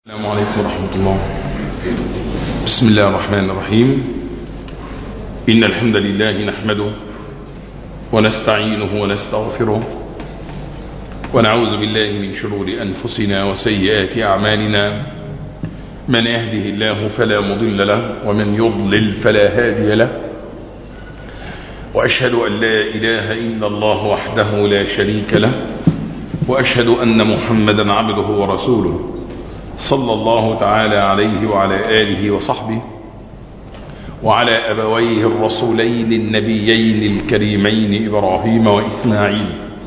السلام عليكم ورحمة الله. بسم الله الرحمن الرحيم. إن الحمد لله نحمده ونستعينه ونستغفره ونعوذ بالله من شرور أنفسنا وسيئات أعمالنا. من يهده الله فلا مضل له ومن يضلل فلا هادي له، وأشهد أن لا إله إلا الله وحده لا شريك له، وأشهد أن محمدا عبده ورسوله صلى الله تعالى عليه وعلى آله وصحبه وعلى أبويه الرسولين النبيين الكريمين إبراهيم وإسماعيل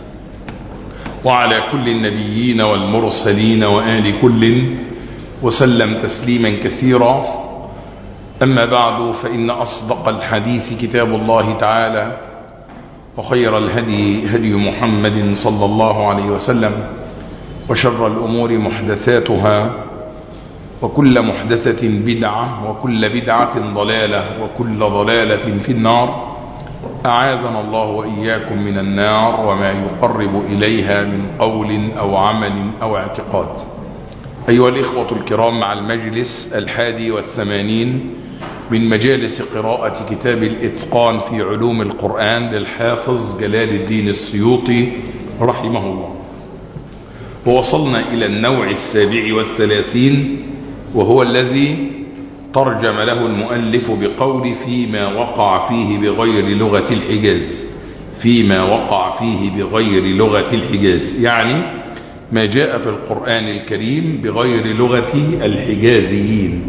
وعلى كل النبيين والمرسلين وآل كل وسلم تسليما كثيرا. أما بعد، فإن أصدق الحديث كتاب الله تعالى، وخير الهدي هدي محمد صلى الله عليه وسلم، وشر الأمور محدثاتها، وكل محدثة بدعة، وكل بدعة ضلالة، وكل ضلالة في النار. أعاذنا الله وإياكم من النار وما يقرب إليها من قول أو عمل أو اعتقاد. أيها الإخوة الكرام، مع المجلس 81 من مجالس قراءة كتاب الإتقان في علوم القرآن للحافظ جلال الدين السيوطي رحمه الله، ووصلنا إلى النوع 37، وهو الذي ترجم له المؤلف بقول فيما وقع فيه بغير لغة الحجاز. فيما وقع فيه بغير لغة الحجاز يعني ما جاء في القرآن الكريم بغير لغة الحجازيين.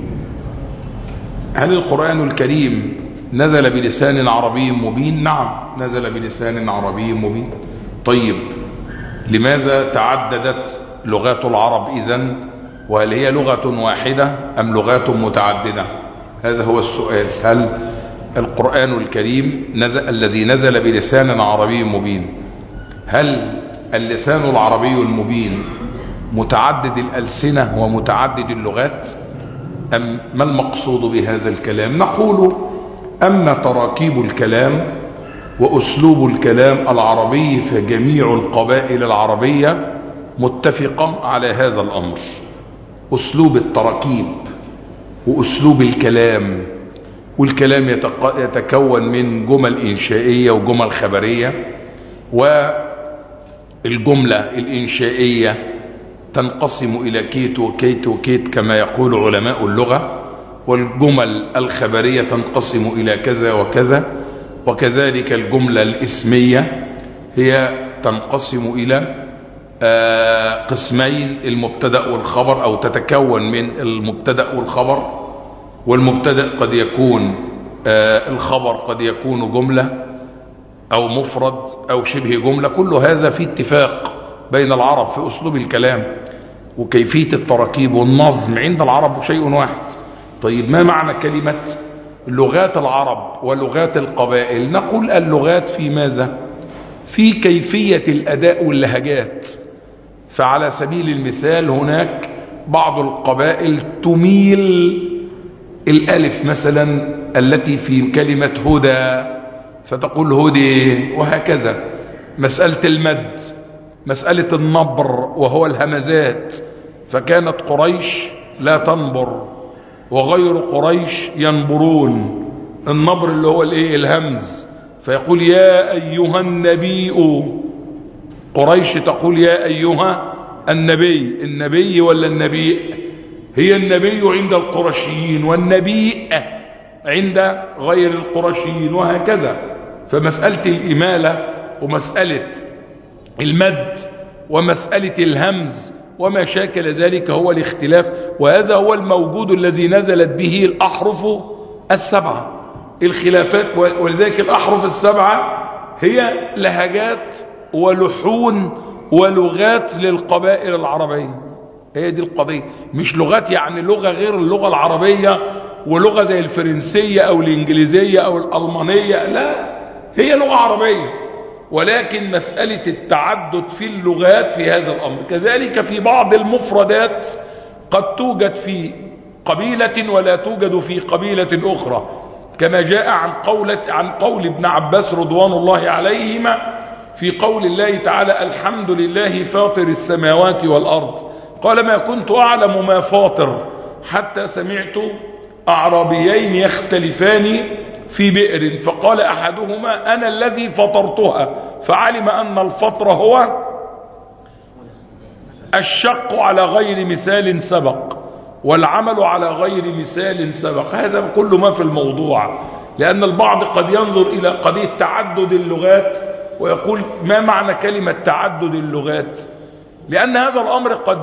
هل القرآن الكريم نزل بلسان عربي مبين؟ نعم، نزل بلسان عربي مبين. طيب، لماذا تعددت لغات العرب إذن؟ وهل هي لغة واحدة أم لغات متعددة؟ هذا هو السؤال. هل القرآن الكريم الذي نزل بلسان عربي مبين، هل اللسان العربي المبين متعدد الألسنة ومتعدد اللغات، أم ما المقصود بهذا الكلام؟ نقول أما تراكيب الكلام وأسلوب الكلام العربي فجميع القبائل العربية متفقة على هذا الأمر. أسلوب التراكيب وأسلوب الكلام، والكلام يتكون من جمل إنشائية وجمل خبرية، والجملة الإنشائية تنقسم إلى كيت وكيت وكيت كما يقول علماء اللغة، والجمل الخبرية تنقسم إلى كذا وكذا، وكذلك الجملة الاسمية هي تنقسم إلى قسمين، المبتدأ والخبر، أو تتكون من المبتدأ والخبر. والمبتدأ قد يكون الخبر قد يكون جملة أو مفرد أو شبه جملة. كل هذا في اتفاق بين العرب في أسلوب الكلام، وكيفية التراكيب والنظم عند العرب شيء واحد. طيب، ما معنى كلمة لغات العرب ولغات القبائل؟ نقول اللغات في ماذا؟ في كيفية الأداء واللهجات. فعلى سبيل المثال هناك بعض القبائل تميل الألف مثلا التي في كلمة هدى فتقول هدي، وهكذا. مسألة المد، مسألة النبر وهو الهمزات، فكانت قريش لا تنبر وغير قريش ينبرون. النبر اللي هو الهمز، فيقول يا أيها النبي، قريش تقول يا أيها النبي. النبي ولا النبي؟ هي النبي عند القرشيين والنبي عند غير القرشيين، وهكذا. فمسألة الإمالة ومسألة المد ومسألة الهمز وما شاكل ذلك هو الاختلاف، وهذا هو الموجود الذي نزلت به الأحرف السبعة. الخلافات، ولذلك الأحرف السبعة هي لهجات ولحون ولغات للقبائل العربية. هي دي القضية، مش لغات يعني لغة غير اللغة العربية ولغة زي الفرنسية أو الإنجليزية أو الألمانية، لا، هي لغة عربية، ولكن مسألة التعدد في اللغات في هذا الأمر. كذلك في بعض المفردات قد توجد في قبيلة ولا توجد في قبيلة أخرى، كما جاء عن قول ابن عباس رضوان الله عليهما في قول الله تعالى الحمد لله فاطر السماوات والأرض قال ما كنت أعلم ما فاطر حتى سمعت أعرابيين يختلفان في بئر، فقال أحدهما أنا الذي فطرتها، فعلم أن الفطر هو الشق على غير مثال سبق والعمل على غير مثال سبق. هذا كل ما في الموضوع، لأن البعض قد ينظر إلى قضية تعدد اللغات ويقول ما معنى كلمة تعدد اللغات، لأن هذا الأمر قد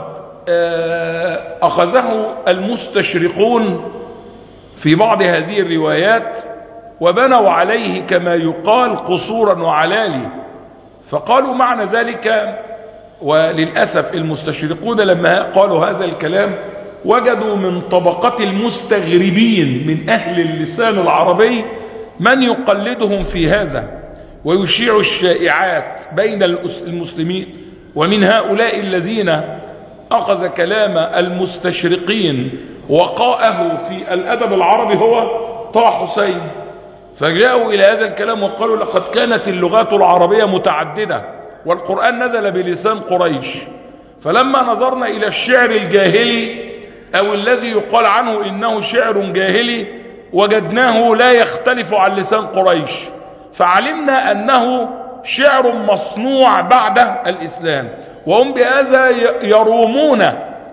أخذه المستشرقون في بعض هذه الروايات وبنوا عليه كما يقال قصورا وعلالي، فقالوا معنى ذلك. وللأسف المستشرقون لما قالوا هذا الكلام وجدوا من طبقة المستغربين من أهل اللسان العربي من يقلدهم في هذا ويشيع الشائعات بين المسلمين، ومن هؤلاء الذين أخذ كلام المستشرقين وقاءه في الأدب العربي هو طه حسين. فجاءوا إلى هذا الكلام وقالوا لقد كانت اللغات العربية متعددة والقرآن نزل بلسان قريش، فلما نظرنا إلى الشعر الجاهلي أو الذي يقال عنه إنه شعر جاهلي وجدناه لا يختلف عن لسان قريش، فعلمنا أنه شعر مصنوع بعد الإسلام. وهم بهذا يرومون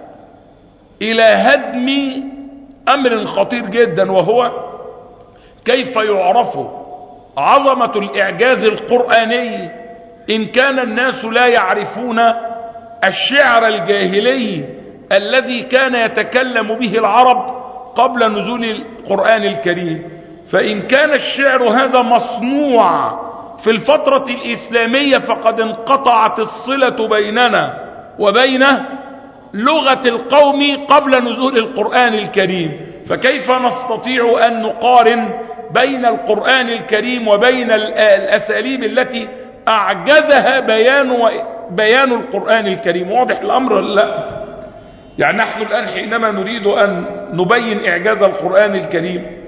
إلى هدم أمر خطير جدا، وهو كيف يعرف عظمة الإعجاز القرآني إن كان الناس لا يعرفون الشعر الجاهلي الذي كان يتكلم به العرب قبل نزول القرآن الكريم. فإن كان الشعر هذا مصنوع في الفترة الإسلامية فقد انقطعت الصلة بيننا وبين لغة القوم قبل نزول القرآن الكريم، فكيف نستطيع أن نقارن بين القرآن الكريم وبين الأساليب التي أعجزها بيان القرآن الكريم؟ واضح الأمر؟ لا، يعني نحن الآن حينما نريد أن نبين إعجاز القرآن الكريم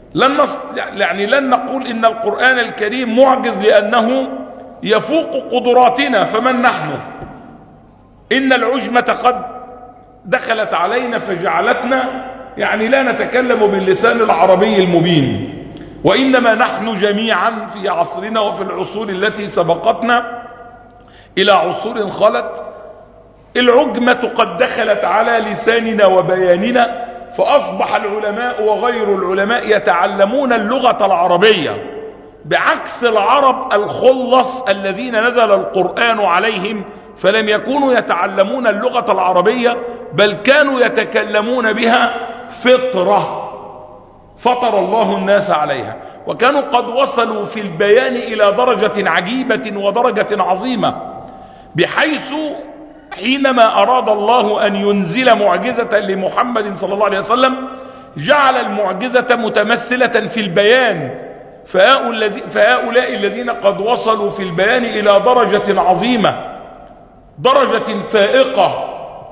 لن نقول إن القرآن الكريم معجز لأنه يفوق قدراتنا، فمن نحن؟ إن العجمة قد دخلت علينا فجعلتنا يعني لا نتكلم باللسان العربي المبين، وإنما نحن جميعا في عصرنا وفي العصور التي سبقتنا إلى عصور خلت العجمة قد دخلت على لساننا وبياننا، فأصبح العلماء وغير العلماء يتعلمون اللغة العربية بعكس العرب الخلص الذين نزل القرآن عليهم، فلم يكونوا يتعلمون اللغة العربية بل كانوا يتكلمون بها فطرة فطر الله الناس عليها، وكانوا قد وصلوا في البيان إلى درجة عجيبة ودرجة عظيمة، بحيث حينما أراد الله أن ينزل معجزة لمحمد صلى الله عليه وسلم جعل المعجزة متمثلة في البيان، فهؤلاء الذين قد وصلوا في البيان إلى درجة عظيمة، درجة فائقة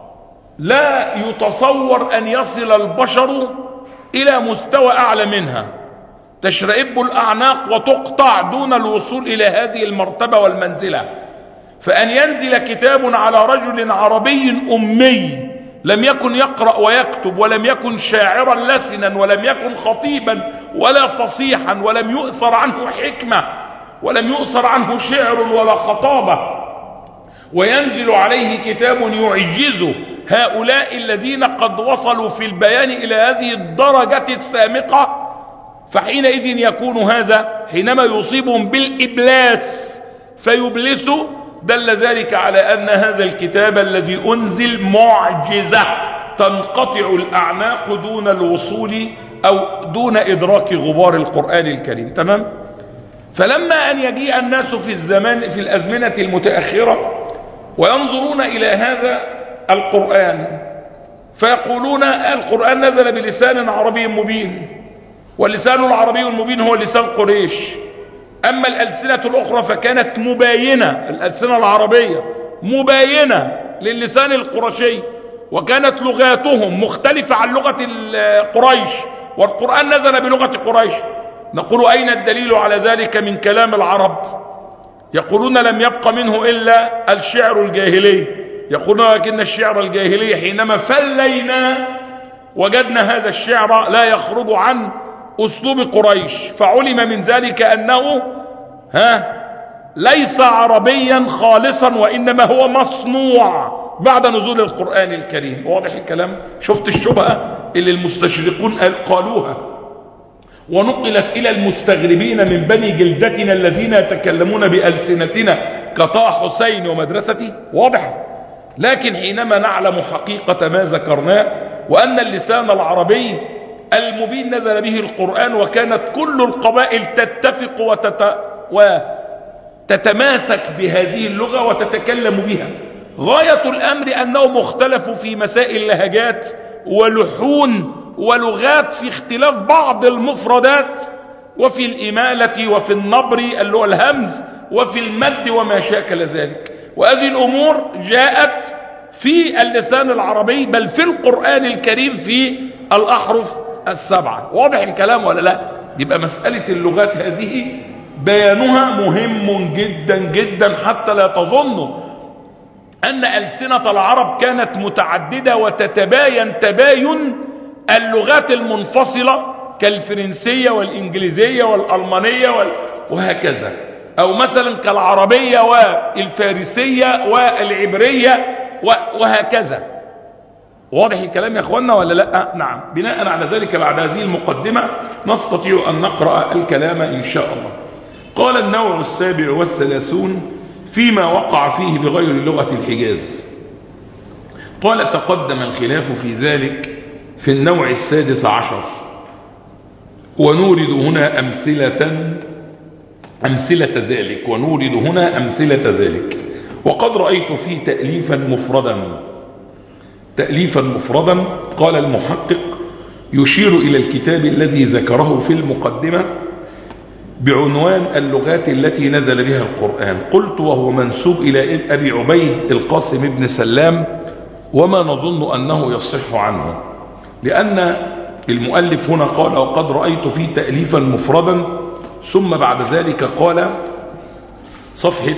لا يتصور أن يصل البشر إلى مستوى أعلى منها، تشرئب الأعناق وتقطع دون الوصول إلى هذه المرتبة والمنزلة. فأن ينزل كتاب على رجل عربي أمي لم يكن يقرأ ويكتب ولم يكن شاعرا لسنا ولم يكن خطيبا ولا فصيحا ولم يؤثر عنه حكمة ولم يؤثر عنه شعر ولا خطابة، وينزل عليه كتاب يعجزه هؤلاء الذين قد وصلوا في البيان إلى هذه الدرجة السامقة، فحينئذ يكون هذا حينما يصيبهم بالإبلاس فيبلسوا دل ذلك على أن هذا الكتاب الذي أنزل معجزة تنقطع الأعناق دون الوصول أو دون إدراك غبار القرآن الكريم. تمام؟ فلما أن يجيء الناس في الأزمنة المتأخرة وينظرون إلى هذا القرآن فيقولون القرآن نزل بلسان عربي مبين، واللسان العربي المبين هو لسان قريش، أما الألسنة الأخرى فكانت مباينة، الألسنة العربية مباينة للسان القرشي، وكانت لغاتهم مختلفة عن لغة قريش، والقرآن نزل بلغة قريش. نقول أين الدليل على ذلك من كلام العرب؟ يقولون لم يبق منه إلا الشعر الجاهلي، يقولون لكن الشعر الجاهلي حينما فلينا وجدنا هذا الشعر لا يخرج عن أسلوب قريش، فعلم من ذلك أنه ليس عربيا خالصا وإنما هو مصنوع بعد نزول القرآن الكريم. واضح الكلام؟ شفت الشبهة اللي المستشرقون قالوها ونقلت إلى المستغربين من بني جلدتنا الذين يتكلمون بألسنتنا كطه حسين ومدرستي؟ واضح. لكن حينما نعلم حقيقة ما ذكرناه وأن اللسان العربي المبين نزل به القرآن، وكانت كل القبائل تتفق وتتماسك بهذه اللغة وتتكلم بها، غاية الأمر أنهم اختلفوا في مسائل لهجات ولحون ولغات، في اختلاف بعض المفردات وفي الإمالة وفي النبر اللي هو الهمز وفي المد وما شاكل ذلك. وهذه الأمور جاءت في اللسان العربي بل في القرآن الكريم في الأحرف السبعة. واضح الكلام ولا لا؟ يبقى مسألة اللغات هذه بيانها مهم جدا جدا، حتى لا تظنوا أن ألسنة العرب كانت متعددة وتتباين تباين اللغات المنفصلة كالفرنسية والإنجليزية والألمانية وهكذا، أو مثلا كالعربية والفارسية والعبرية وهكذا. واضح الكلام يا أخوانا ولا لا؟ نعم. بناء على ذلك بعد هذه المقدمة نستطيع أن نقرأ الكلام إن شاء الله. قال النوع 37 فيما وقع فيه بغير لغة الحجاز. قال تقدم الخلاف في ذلك في النوع 16، ونورد هنا أمثلة ذلك. وقد رأيت فيه تأليفا مفردا. قال المحقق يشير إلى الكتاب الذي ذكره في المقدمة بعنوان اللغات التي نزل بها القرآن. قلت وهو منسوب إلى أبي عبيد القاسم بن سلام، وما نظن أنه يصح عنه، لأن المؤلف هنا قال وقد رأيت فيه تأليفا مفردا، ثم بعد ذلك قال صفحة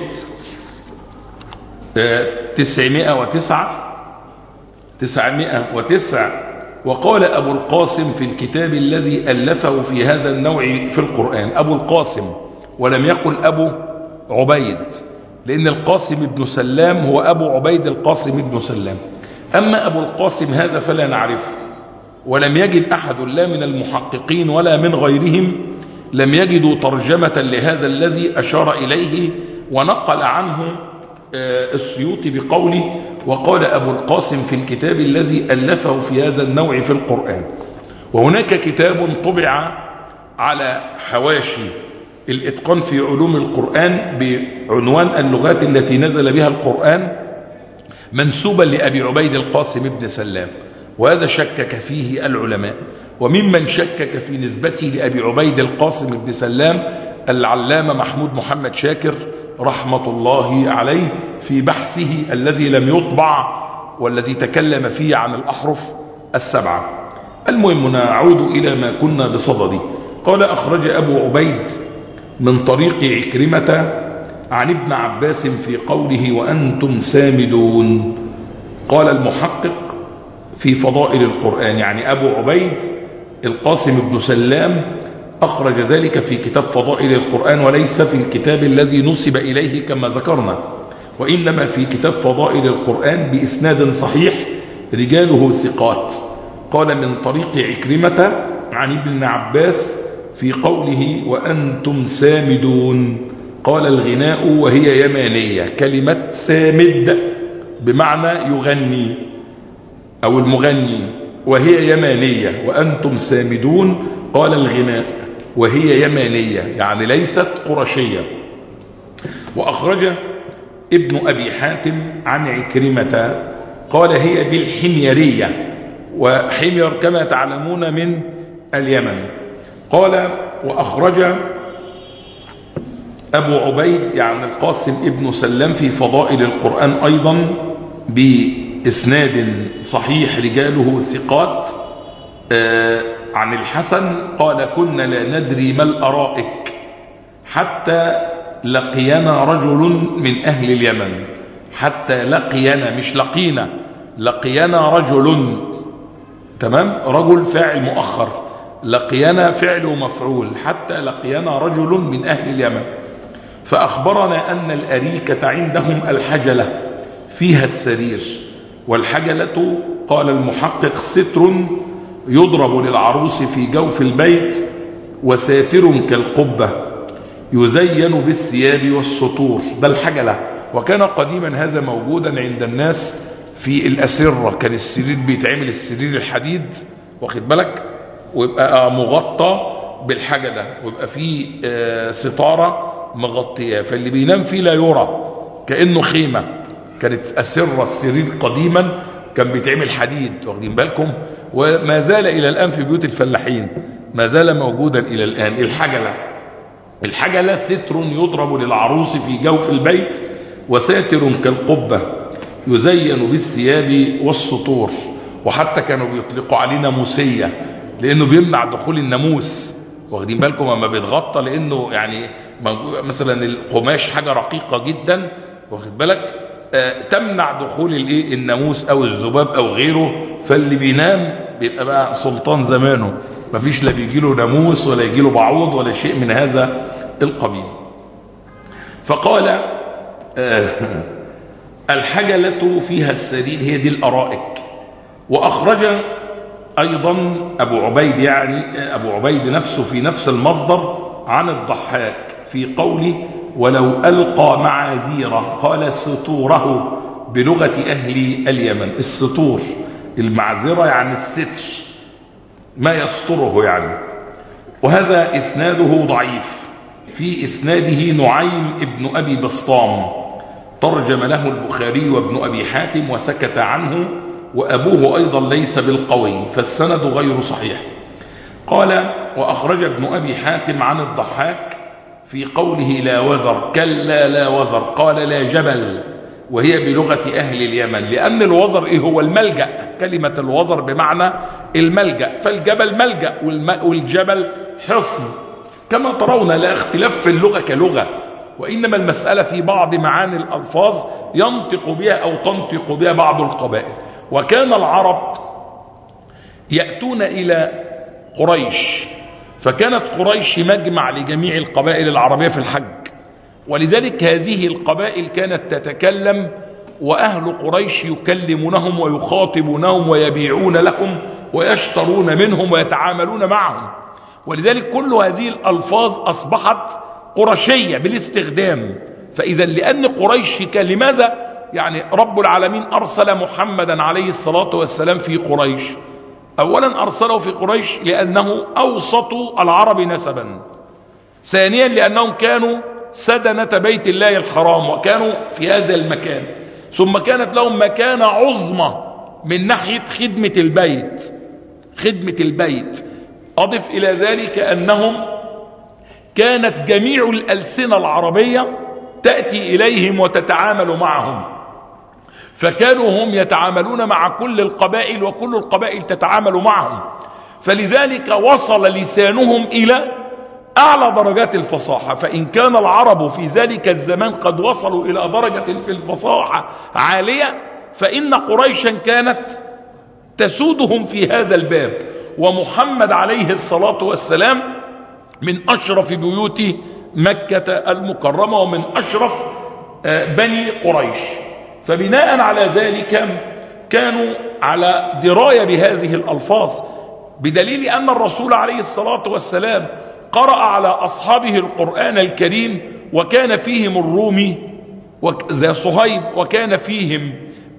909 وقال أبو القاسم في الكتاب الذي ألفه في هذا النوع في القرآن. أبو القاسم ولم يقل أبو عبيد، لأن القاسم بن سلام هو أبو عبيد القاسم بن سلام. أما أبو القاسم هذا فلا نعرفه، ولم يجد أحد لا من المحققين ولا من غيرهم لم يجدوا ترجمة لهذا الذي أشار إليه، ونقل عنه السيوطي بقوله وقال أبو القاسم في الكتاب الذي ألفه في هذا النوع في القرآن. وهناك كتاب طبع على حواشي الإتقان في علوم القرآن بعنوان اللغات التي نزل بها القرآن، منسوبا لأبي عبيد القاسم بن سلام، وهذا شكك فيه العلماء. وممن شكك في نسبته لأبي عبيد القاسم بن سلام العلامة محمود محمد شاكر رحمة الله عليه في بحثه الذي لم يطبع والذي تكلم فيه عن الأحرف السبعة. المهم نعود إلى ما كنا بصدده. قال أخرج أبو عبيد من طريق عكرمة عن ابن عباس في قوله وأنتم سامدون. قال المحقق في فضائل القرآن، يعني أبو عبيد القاسم بن سلام أخرج ذلك في كتاب فضائل القرآن، وليس في الكتاب الذي نسب إليه كما ذكرنا، وإنما في كتاب فضائل القرآن بإسناد صحيح رجاله ثقات. قال من طريق عكرمة عن ابن عباس في قوله وأنتم سامدون. قال الغناء وهي يمانية، كلمة سامد بمعنى يغني أو المغني، وهي يمانية. وأنتم سامدون قال الغناء وهي يمانية، يعني ليست قرشية. وأخرج ابن أبي حاتم عن عكرمة قال هي بالحميرية، وحمير كما تعلمون من اليمن. قال وأخرج أبو عبيد يعني القاسم ابن سلام في فضائل القرآن أيضا بإسناد صحيح رجاله ثقات عن الحسن قال كنا لا ندري ما الأرائك حتى لقينا رجل من أهل اليمن حتى لقينا، مش لقينا، لقينا رجل، تمام، رجل فاعل مؤخر، لقينا فعل ومفعول، حتى لقينا رجل من أهل اليمن فأخبرنا أن الأريكة عندهم الحجلة فيها السرير. والحجلة قال المحقق ستر يضرب للعروس في جوف البيت وساتر كالقبة يزين بالثياب والسطور، ده الحجلة. وكان قديما هذا موجودا عند الناس في الأسرة، كان السرير بيتعمل السرير الحديد، واخد بالك، ويبقى مغطى بالحجلة، ويبقى فيه ستارة مغطية، فاللي بينام فيه لا يرى كأنه خيمة. كانت أسرة السرير قديما كان بيتعمل حديد، واخدين بالكم، وما زال إلى الآن في بيوت الفلاحين، ما زال موجودا إلى الآن. الحجلة ستر يضرب للعروس في جوف البيت وساتر كالقبة يزين بالثياب والسطور. وحتى كانوا بيطلقوا عليه ناموسية لأنه بيمنع دخول الناموس، واخدين بالكم، اما بيتغطى، لأنه يعني مثلا القماش حاجة رقيقة جدا، واخد بالك، تمنع دخول الناموس أو الذباب أو غيره، فاللي بينام بيبقى بقى سلطان زمانه، مفيش لا بيجيله ناموس ولا يجيله بعوض ولا شيء من هذا القبيل. فقال الحجلة فيها السرير، هي دي الأرائك. وأخرج أيضا أبو عبيد، يعني أبو عبيد نفسه في نفس المصدر عن الضحاك في قوله ولو ألقى معاذيره، قال سطوره بلغة أهل اليمن. السطور المعذرة يعني الستر، ما يستره يعني. وهذا إسناده ضعيف، في إسناده نعيم ابن أبي بسطام ترجم له البخاري وابن أبي حاتم وسكت عنه، وأبوه أيضا ليس بالقوي، فالسند غير صحيح. قال وأخرج ابن أبي حاتم عن الضحاك في قوله لا وزر، كلا لا وزر، قال لا جبل، وهي بلغة أهل اليمن، لأن الوزر إيه هو الملجأ، كلمة الوزر بمعنى الملجأ، فالجبل ملجأ والجبل حصن. كما ترون لا اختلاف في اللغة كلغة، وإنما المسألة في بعض معاني الألفاظ ينطق بها أو تنطق بها بعض القبائل. وكان العرب يأتون إلى قريش، فكانت قريش مجمع لجميع القبائل العربية في الحج، ولذلك هذه القبائل كانت تتكلم، وأهل قريش يكلمونهم ويخاطبونهم ويبيعون لهم ويشترون منهم ويتعاملون معهم. ولذلك كل هذه الألفاظ أصبحت قرشية بالاستخدام. فإذا لأن قريش لماذا يعني رب العالمين أرسل محمدا عليه الصلاة والسلام في قريش؟ أولا أرسله في قريش لأنه أوسط العرب نسبا، ثانيا لأنهم كانوا سدنة بيت الله الحرام وكانوا في هذا المكان، ثم كانت لهم مكانة عظمى من ناحية خدمة البيت. أضف إلى ذلك أنهم كانت جميع الألسنة العربية تأتي إليهم وتتعامل معهم، فكانوا هم يتعاملون مع كل القبائل وكل القبائل تتعامل معهم، فلذلك وصل لسانهم إلى أعلى درجات الفصاحة. فإن كان العرب في ذلك الزمان قد وصلوا إلى درجة في الفصاحة عالية، فإن قريشا كانت تسودهم في هذا الباب. ومحمد عليه الصلاة والسلام من أشرف بيوت مكة المكرمة ومن أشرف بني قريش، فبناء على ذلك كانوا على دراية بهذه الألفاظ، بدليل أن الرسول عليه الصلاة والسلام قرأ على أصحابه القرآن الكريم، وكان فيهم الرومي زي صهيب، وكان فيهم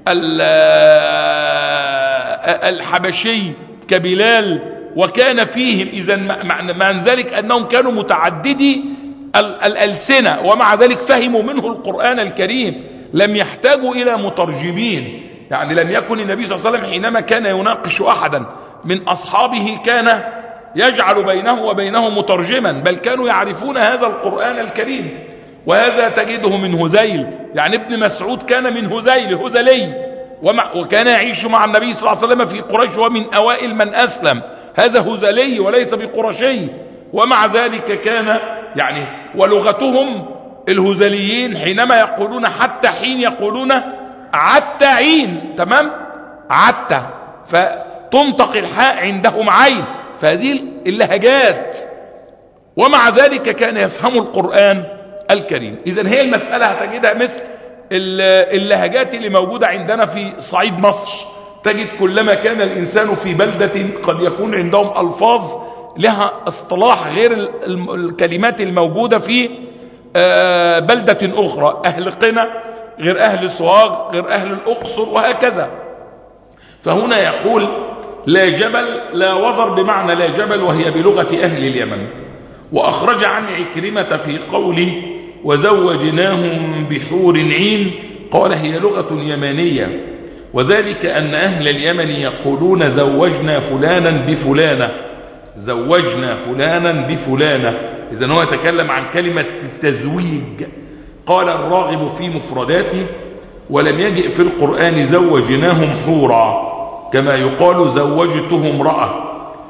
الحبشي كبلال، وكان فيهم إذا مع ذلك أنهم كانوا متعددي الألسنة، ومع ذلك فهموا منه القرآن الكريم، لم يحتاجوا إلى مترجمين. يعني لم يكن النبي صلى الله عليه وسلم حينما كان يناقش أحدا من أصحابه كان يجعل بينه وبينه مترجما، بل كانوا يعرفون هذا القرآن الكريم. وهذا تجده من هذيل، يعني ابن مسعود كان من هذلي، وكان يعيش مع النبي صلى الله عليه وسلم في قريش ومن أوائل من أسلم، هذا هذلي وليس بقرشي، ومع ذلك كان يعني ولغتهم الهذليين حينما يقولون حتى حين يقولون عتعين، تمام، عتة، فتنطق الحاء عندهم عين، فهذه اللهجات، ومع ذلك كان يفهم القرآن الكريم. إذن هي المسألة هتجدها مثل اللهجات اللي موجودة عندنا في صعيد مصر، تجد كلما كان الإنسان في بلدة قد يكون عندهم ألفاظ لها اصطلاح غير الكلمات الموجودة في بلدة أخرى، أهل قنا غير أهل صواغ غير أهل الأقصر وهكذا. فهنا يقول لا جبل، لا وزر بمعنى لا جبل، وهي بلغة أهل اليمن. وأخرج عن عكرمة في قوله وزوجناهم بحور عين، قال هي لغة يمانية، وذلك أن أهل اليمن يقولون زوجنا فلانا بفلانة، زوجنا فلانا بفلانة. إذن هو يتكلم عن كلمة التزويج. قال الراغب في مفرداته ولم يجئ في القرآن زوجناهم حورا كما يقال زوجته امرأة،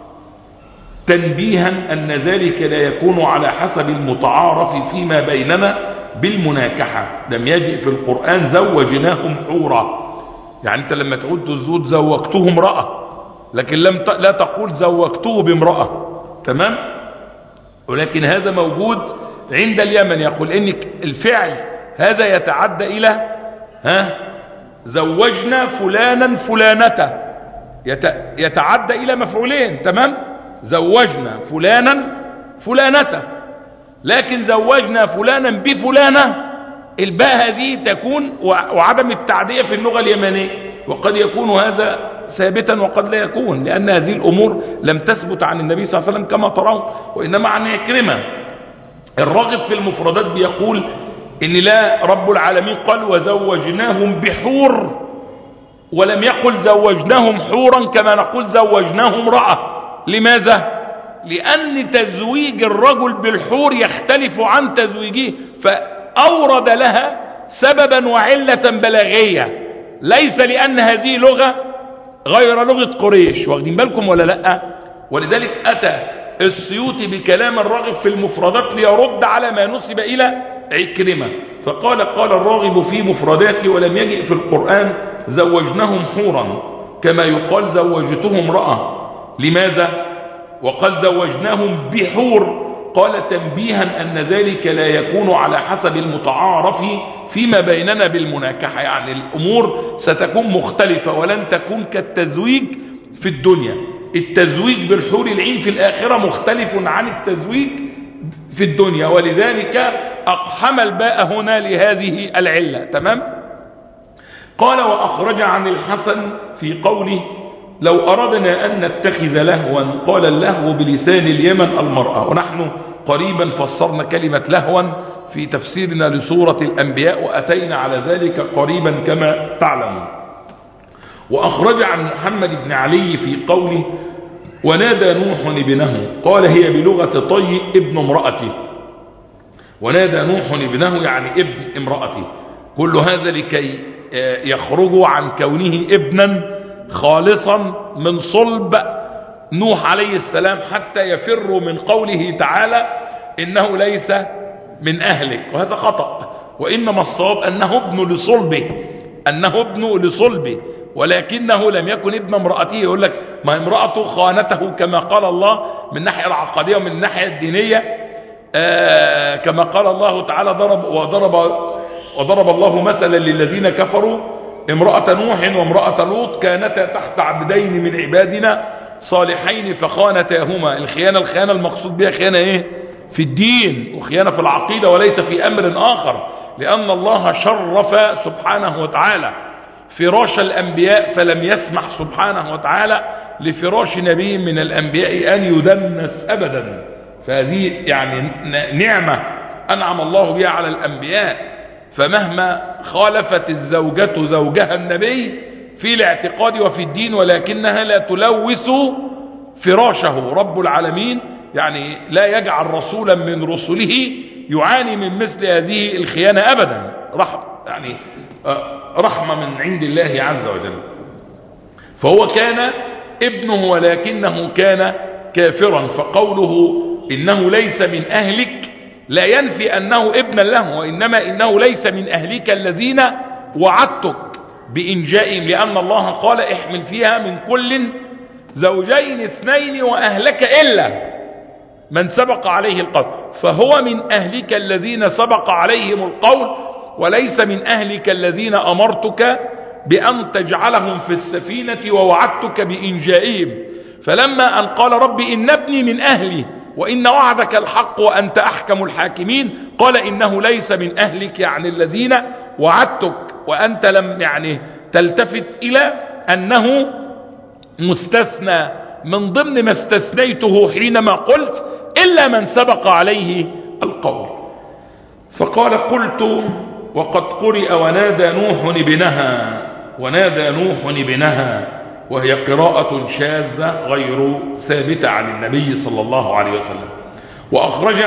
تنبيها أن ذلك لا يكون على حسب المتعارف فيما بيننا بالمناكحة. لم يجئ في القرآن زوجناهم حورا، يعني أنت لما تعود تزود زوجته امرأة، لكن لا تقول زوجته بامرأة، تمام. ولكن هذا موجود عند اليمن، يقول إن الفعل هذا يتعدى إلى زوجنا فلانا فلانته، يتعدى إلى مفعولين، تمام. زوجنا فلانا فلانته، لكن زوجنا فلانا بفلانة الباء هذه تكون وعدم التعدية في اللغة اليمنية، وقد يكون هذا ثابتا وقد لا يكون، لأن هذه الأمور لم تثبت عن النبي صلى الله عليه وسلم كما ترون، وإنما عن عكرمة. الراغب في المفردات بيقول إن لا، رب العالمين قال وزوجناهم بحور، ولم يقل زوجناهم حورا كما نقول زوجناهم امرأة. لماذا؟ لأن تزويج الرجل بالحور يختلف عن تزويجه، فأورد لها سببا وعلة بلاغية، ليس لأن هذه لغة غير لغة قريش. واخدين بالكم ولا لأ؟ ولذلك أتى السيوطي بكلام الراغب في المفردات ليرد على ما نسب إلى عكرمة، فقال قال الراغب في مفرداته ولم يجئ في القرآن زوجناهم حورا كما يقال زوجتهم امرأة. لماذا؟ وقد زوجناهم بحور، قال تنبيها أن ذلك لا يكون على حسب المتعارف فيما بيننا بالمناكحة، يعني الأمور ستكون مختلفة ولن تكون كالتزويج في الدنيا. التزويج بالحور العين في الآخرة مختلف عن التزويج في الدنيا، ولذلك أقحم الباء هنا لهذه العلة، تمام. قال وأخرج عن الحسن في قوله لو أردنا أن نتخذ لهوا، قال اللهو بلسان اليمن المرأة. ونحن قريبا فسرنا كلمة لهوا في تفسيرنا لسورة الأنبياء، وأتينا على ذلك قريبا كما تعلمون. وأخرج عن محمد بن علي في قوله ونادى نوح ابنه، قال هي بلغة طي ابن امرأته، ونادى نوح ابنه يعني ابن امرأته. كل هذا لكي يخرجوا عن كونه ابنا خالصا من صلب نوح عليه السلام، حتى يفروا من قوله تعالى إنه ليس من أهلك، وهذا خطأ، وإنما الصواب أنه ابن لصلبه، أنه ابن لصلبه، ولكنه لم يكن ابن امرأته. يقول لك ما امرأته خانته كما قال الله من الناحية العقدية ومن الناحية الدينية، كما قال الله تعالى وضرب الله مثلا للذين كفروا امرأة نوح وامرأة لوط كانتا تحت عبدين من عبادنا صالحين فخانتاهما. الخيانة المقصود بها خيانة ايه؟ في الدين، وخيانة في العقيدة، وليس في أمر آخر، لأن الله شرف سبحانه وتعالى فراش الأنبياء، فلم يسمح سبحانه وتعالى لفراش نبي من الأنبياء أن يدنس أبدا. فهذه يعني نعمة أنعم الله بها على الأنبياء، فمهما خالفت الزوجة زوجها النبي في الاعتقاد وفي الدين، ولكنها لا تلوث فراشه. رب العالمين يعني لا يجعل رسولا من رسله يعاني من مثل هذه الخيانة أبدا، يعني رحمة من عند الله عز وجل. فهو كان ابنه ولكنه كان كافرا، فقوله إنه ليس من أهلك لا ينفي أنه ابن له، وإنما إنه ليس من أهلك الذين وعدتك بإنجائهم، لأن الله قال احمل فيها من كل زوجين اثنين وأهلك إلا من سبق عليه القول، فهو من أهلك الذين سبق عليهم القول، وليس من أهلك الذين أمرتك بأن تجعلهم في السفينة ووعدتك بإنجائهم. فلما أن قال ربي إن ابني من أهلي وإن وعدك الحق وأنت أحكم الحاكمين، قال إنه ليس من أهلك، يعني الذين وعدتك، وأنت لم يعني تلتفت إلى أنه مستثنى من ضمن ما استثنيته حينما قلت إلا من سبق عليه القول. فقال قلت وقد قرئ ونادى نوح ابنها، وهي قراءة شاذة غير ثابتة عن النبي صلى الله عليه وسلم. وأخرج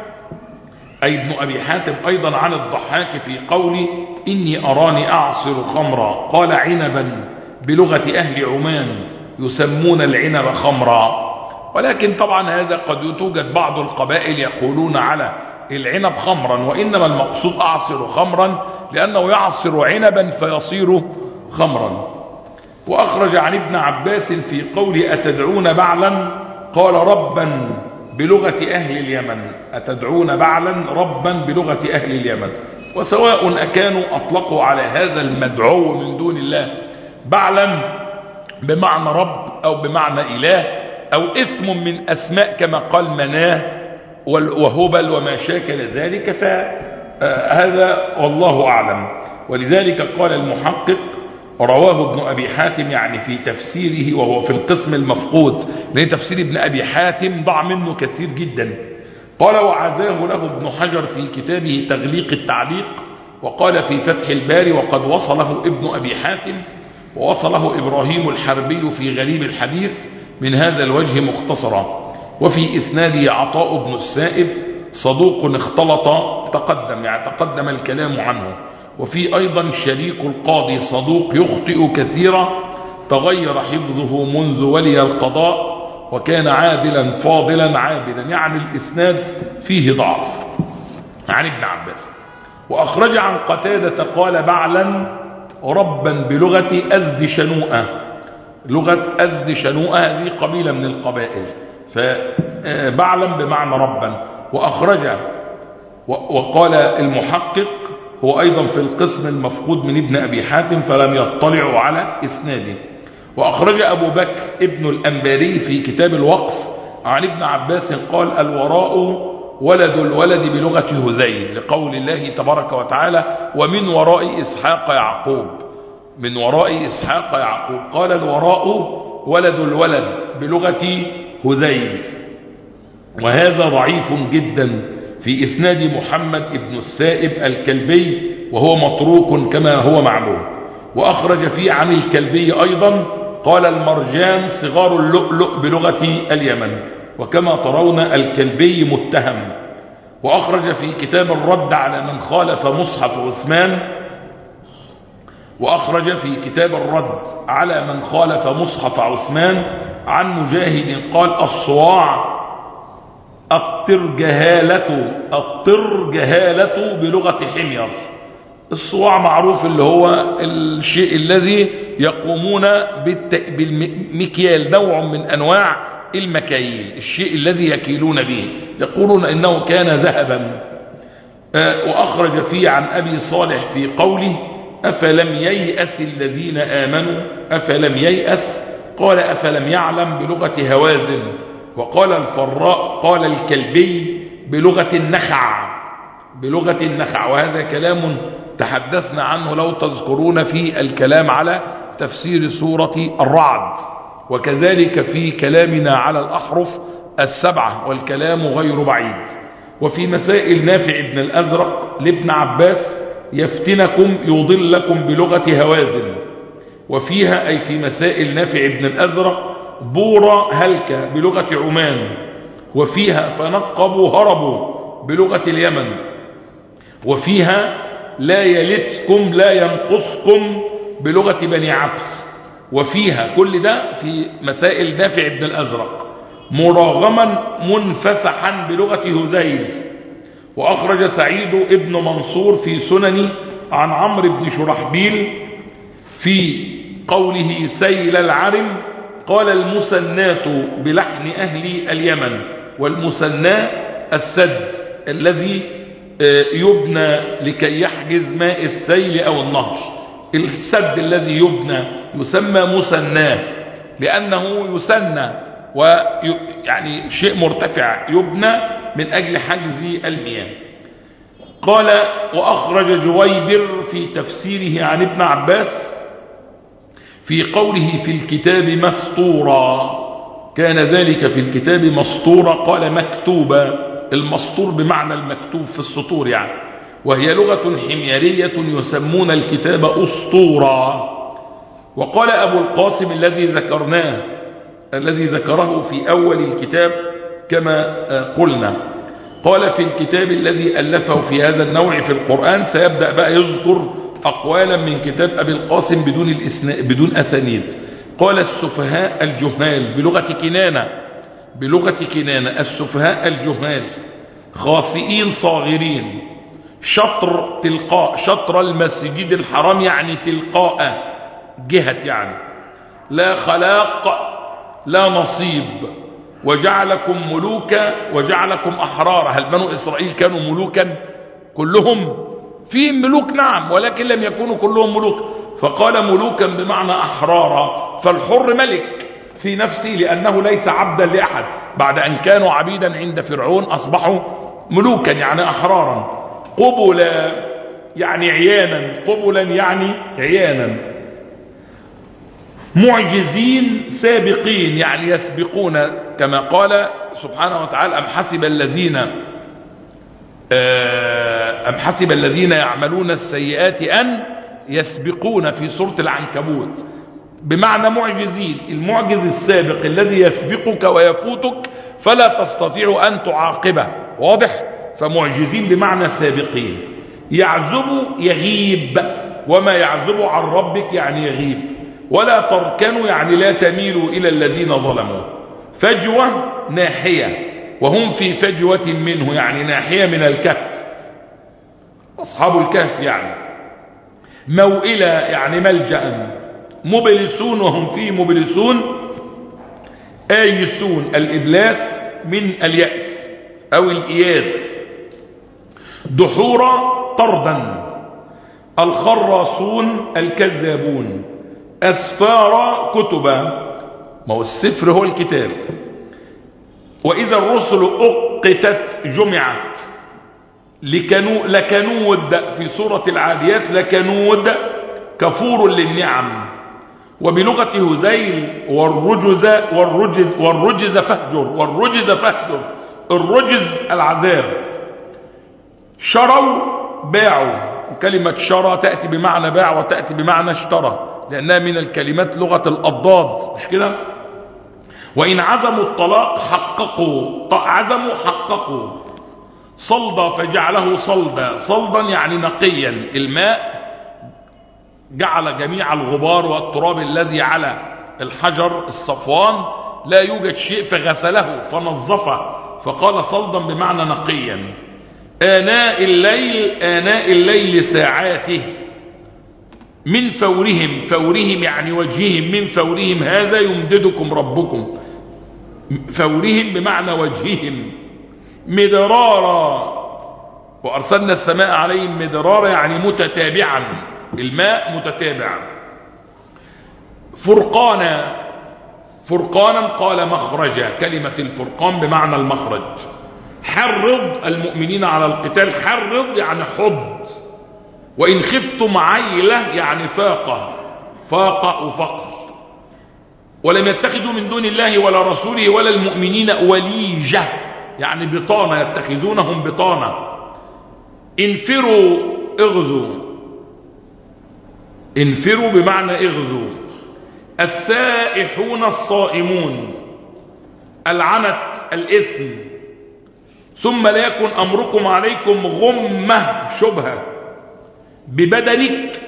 أي ابن أبي حاتم أيضا عن الضحاك في قول إني أراني أعصر خمرا، قال عنبا بلغة أهل عمان يسمون العنب خمرا. ولكن طبعا هذا قد توجد بعض القبائل يقولون على العنب خمرا، وإنما المقصود أعصر خمرا لأنه يعصر عنبا فيصير خمرا. وأخرج عن ابن عباس في قول أتدعون بعلا، قال ربا بلغة أهل اليمن، أتدعون بعلا ربا بلغة أهل اليمن. وسواء أكانوا أطلقوا على هذا المدعو من دون الله بعلا بمعنى رب أو بمعنى إله أو اسم من أسماء كما قال مناه وهبل وما شاكل ذلك، فهذا والله أعلم. ولذلك قال المحقق رواه ابن أبي حاتم يعني في تفسيره، وهو في القسم المفقود، لأن تفسير ابن أبي حاتم ضاع منه كثير جدا. قال وعزاه له ابن حجر في كتابه تغليق التعليق، وقال في فتح الباري وقد وصله ابن أبي حاتم ووصله إبراهيم الحربي في غريب الحديث من هذا الوجه مختصرا. وفي إسناده عطاء بن السائب صدوق اختلط تقدم الكلام عنه. وفي أيضا شريك القاضي صدوق يخطئ كثيرا تغير حفظه منذ ولي القضاء، وكان عادلا فاضلا عابدا، يعني الإسناد فيه ضعف عن ابن عباس. وأخرج عن قتادة قال بعلا ربا بلغة أزد شنوءة، لغة أزد شنوءة هذه قبيلة من القبائل، فبعلا بمعنى ربا. وأخرج وقال المحقق هو أيضا في القسم المفقود من ابن أبي حاتم فلم يطلعوا على إسناده. وأخرج أبو بكر ابن الأنباري في كتاب الوقف عن ابن عباس قال الوراء ولد الولد بلغة هذيل، لقول الله تبارك وتعالى ومن وراء إسحاق يعقوب، من وراء إسحاق يعقوب، قال الوراء ولد الولد بلغة هذيل. وهذا ضعيف جدا في إسناد محمد ابن السائب الكلبي، وهو متروك كما هو معلوم. وأخرج فيه عن الكلبي أيضا قال المرجان صغار اللؤلؤ بلغة اليمن، وكما ترون الكلبي متهم. وأخرج في كتاب الرد على من خالف مصحف عثمان، وأخرج في كتاب الرد على من خالف مصحف عثمان عن مجاهد قال الصواع الطر جهالة بلغة حمير. الصواع معروف اللي هو الشيء الذي يقومون بالمكيال، نوع من أنواع المكاييل، الشيء الذي يكيلون به، يقولون إنه كان ذهبا. وأخرج فيه عن أبي صالح في قوله أفلم ييأس الذين آمنوا، أفلم ييأس قال أفلم يعلم بلغة هوازن. وقال الفراء قال الكلبي بلغة النخع، وهذا كلام تحدثنا عنه لو تذكرون في الكلام على تفسير سورة الرعد، وكذلك في كلامنا على الأحرف السبعة، والكلام غير بعيد. وفي مسائل نافع بن الأزرق لابن عباس يفتنكم يضلكم بلغة هوازن، وفيها أي في مسائل نافع بن الأزرق بورا هلك بلغة عمان، وفيها فنقبوا هربوا بلغة اليمن، وفيها لا يلتكم لا ينقصكم بلغة بني عبس، وفيها كل ده في مسائل نافع بن الأزرق مراغما منفسحا بلغة هذيل، وأخرج سعيد ابن منصور في سنن عن عمرو بن شرحبيل في قوله سيل العرم قال المسنات بلحن أهل اليمن، والمسنى السد الذي يبنى لكي يحجز ماء السيل أو النهر. السد الذي يبنى يسمى مسناه لأنه يسنى ويعني شيء مرتفع يبنى من أجل حجز المياه. قال وأخرج جويبر في تفسيره عن ابن عباس في قوله في الكتاب مسطورا، كان ذلك في الكتاب مسطورا، قال مكتوبا. المسطور بمعنى المكتوب في السطور يعني، وهي لغة حميرية يسمون الكتاب أسطورا. وقال أبو القاسم الذي ذكره في أول الكتاب كما قلنا، قال في الكتاب الذي ألفه في هذا النوع في القرآن سيبدأ بقى يذكر أقوالا من كتاب أبي القاسم بدون أسانيد. قال السفهاء الجهال بلغة كنانة السفهاء الجهال خاسئين صاغرين، شطر المسجد الحرام يعني تلقاء جهة يعني، لا خلاق لا نصيب، وجعلكم ملوكا وجعلكم أحرارا. هل بنو إسرائيل كانوا ملوكا كلهم؟ فيهم ملوك نعم، ولكن لم يكونوا كلهم ملوك، فقال ملوكا بمعنى أحرارا. فالحر ملك في نفسه لأنه ليس عبدا لأحد، بعد أن كانوا عبيدا عند فرعون أصبحوا ملوكا يعني أحرارا. قبلا يعني عيانا، قبلا يعني عيانا. معجزين سابقين يعني يسبقون، كما قال سبحانه وتعالى أم حسب الذين يعملون السيئات أن يسبقون في سورة العنكبوت، بمعنى معجزين. المعجز السابق الذي يسبقك ويفوتك فلا تستطيع أن تعاقبه، واضح؟ فمعجزين بمعنى سابقين. يعزب يغيب، وما يعزب عن ربك يعني يغيب. ولا تركنوا يعني لا تميلوا إلى الذين ظلموا. فجوة ناحية، وهم في فجوة منه يعني ناحية من الكهف، أصحاب الكهف يعني. موئلة يعني ملجأ. مبلسون وهم فيه مبلسون. آيسون الإبلاس من اليأس أو الإياس. دحورا طردا. الخراصون الكذابون. أسفارا كتبا، ما هو السفر هو الكتاب. وإذا الرسل أقتت جمعت. لكنود في سورة العاديات، لكنود كفور للنعم. وبلغة هزيل والرجز فهجر. الرجز العذاب. شروا باعوا، وكلمة شرى تأتي بمعنى باع وتأتي بمعنى اشترى، لأنها من الكلمات لغة الأضداد، مش كده؟ وإن عزموا الطلاق حققوا. صلدا فجعله صلدا يعني نقيا. الماء جعل جميع الغبار والتراب الذي على الحجر الصفوان لا يوجد شيء فغسله فنظفه، فقال صلدا بمعنى نقيا. آناء الليل ساعاته. من فورهم يعني وجههم، من فورهم هذا يمددكم ربكم. فورهم بمعنى وجههم. مدرارا، وأرسلنا السماء عليهم مدرارا يعني متتابعا، الماء متتابعا. فرقانا قال مخرجا، كلمة الفرقان بمعنى المخرج. حرض المؤمنين على القتال. حرض يعني حض. وإن خفتم عيلة يعني فاقة وفقر. ولم يتخذوا من دون الله ولا رسوله ولا المؤمنين وليجة يعني بطانة، يتخذونهم بطانة. انفروا بمعنى اغزوا. السائحون الصائمون. العنت الإثم. ثم لا يكن أمركم عليكم غمة شبهة. ببدنك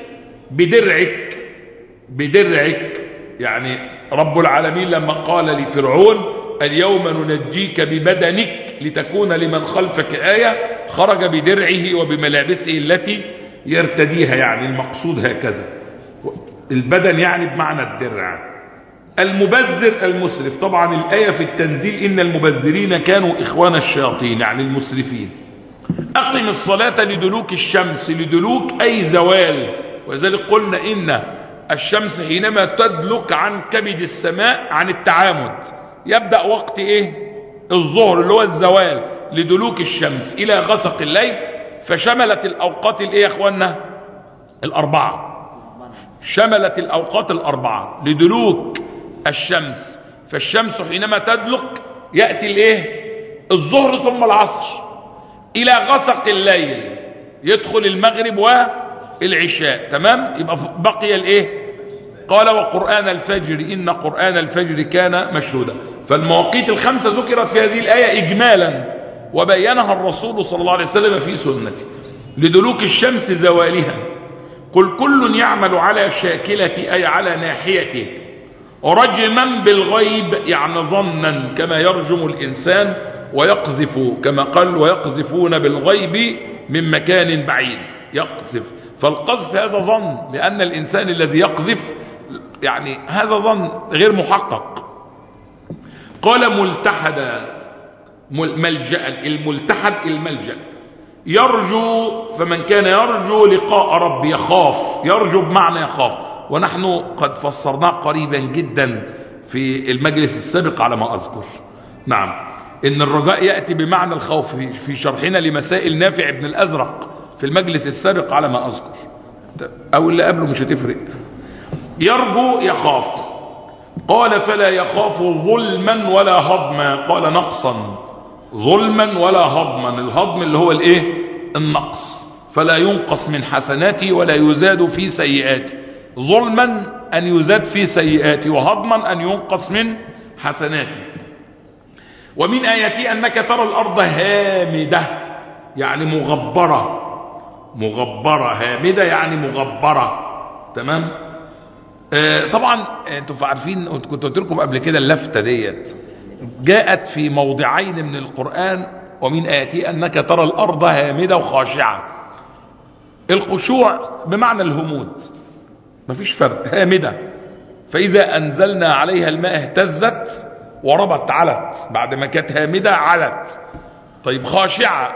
بدرعك يعني رب العالمين لما قال لفرعون اليوم ننجيك ببدنك لتكون لمن خلفك آية، خرج بدرعه وبملابسه التي يرتديها، يعني المقصود هكذا البدن يعني بمعنى الدرع. المبذر المسرف، طبعا الآية في التنزيل إن المبذرين كانوا إخوان الشياطين يعني المسرفين. أقم الصلاة لدلوك الشمس، لدلوك أي زوال، ولذلك قلنا إن الشمس حينما تدلك عن كبد السماء عن التعامد يبدأ وقت إيه؟ الظهر اللي هو الزوال، لدلوك الشمس إلى غسق الليل، فشملت الأوقات الإيه يا أخوانا؟ الأربعة، شملت الأوقات الأربعة لدلوك الشمس. فالشمس حينما تدلك يأتي الإيه؟ الظهر ثم العصر، إلى غسق الليل يدخل المغرب والعشاء. تمام؟ يبقى بقي الإيه؟ قال وقرآن الفجر إن قرآن الفجر كان مشهودا. فالمواقيت الخمسة ذكرت في هذه الآية إجمالا، وبينها الرسول صلى الله عليه وسلم في سنته. لدلوك الشمس زوالها، قل كل يعمل على شاكلته أي على ناحيته، رجما بالغيب يعني ظنا كما يرجم الإنسان ويقذف، كما قال ويقذفون بالغيب من مكان بعيد يقذف. فالقذف هذا ظن، لأن الإنسان الذي يقذف يعني هذا ظن غير محقق. قال ملتحدا، ملجأ، الملتحد الملجأ. يرجو، فمن كان يرجو لقاء رب يخاف، يرجو بمعنى يخاف، ونحن قد فسرناه قريبا جدا في المجلس السابق على ما أذكر. نعم، إن الرجاء يأتي بمعنى الخوف في شرحنا لمسائل نافع ابن الأزرق في المجلس السابق على ما أذكر، أو اللي قبله مش هتفرق. يرجو يخاف. قال فلا يخاف ظلما ولا هضما، قال نقصا، ظلما ولا هضما. الهضم اللي هو الايه؟ النقص، فلا ينقص من حسناته ولا يزاد في سيئاته. ظلما ان يزاد في سيئاته، وهضما ان ينقص من حسناته. ومن آياته انك ترى الارض هامدة يعني مغبرة، مغبرة، هامدة يعني مغبرة. تمام؟ طبعا انتوا عارفين، كنت قلت لكم قبل كده اللفتة ديت جاءت في موضعين من القرآن. ومن آياته أنك ترى الأرض هامدة وخاشعة. الخشوع بمعنى الهمود، مفيش فرق، هامدة. فإذا أنزلنا عليها الماء اهتزت وربت، علت، بعد ما كانت هامدة علت. طيب خاشعة،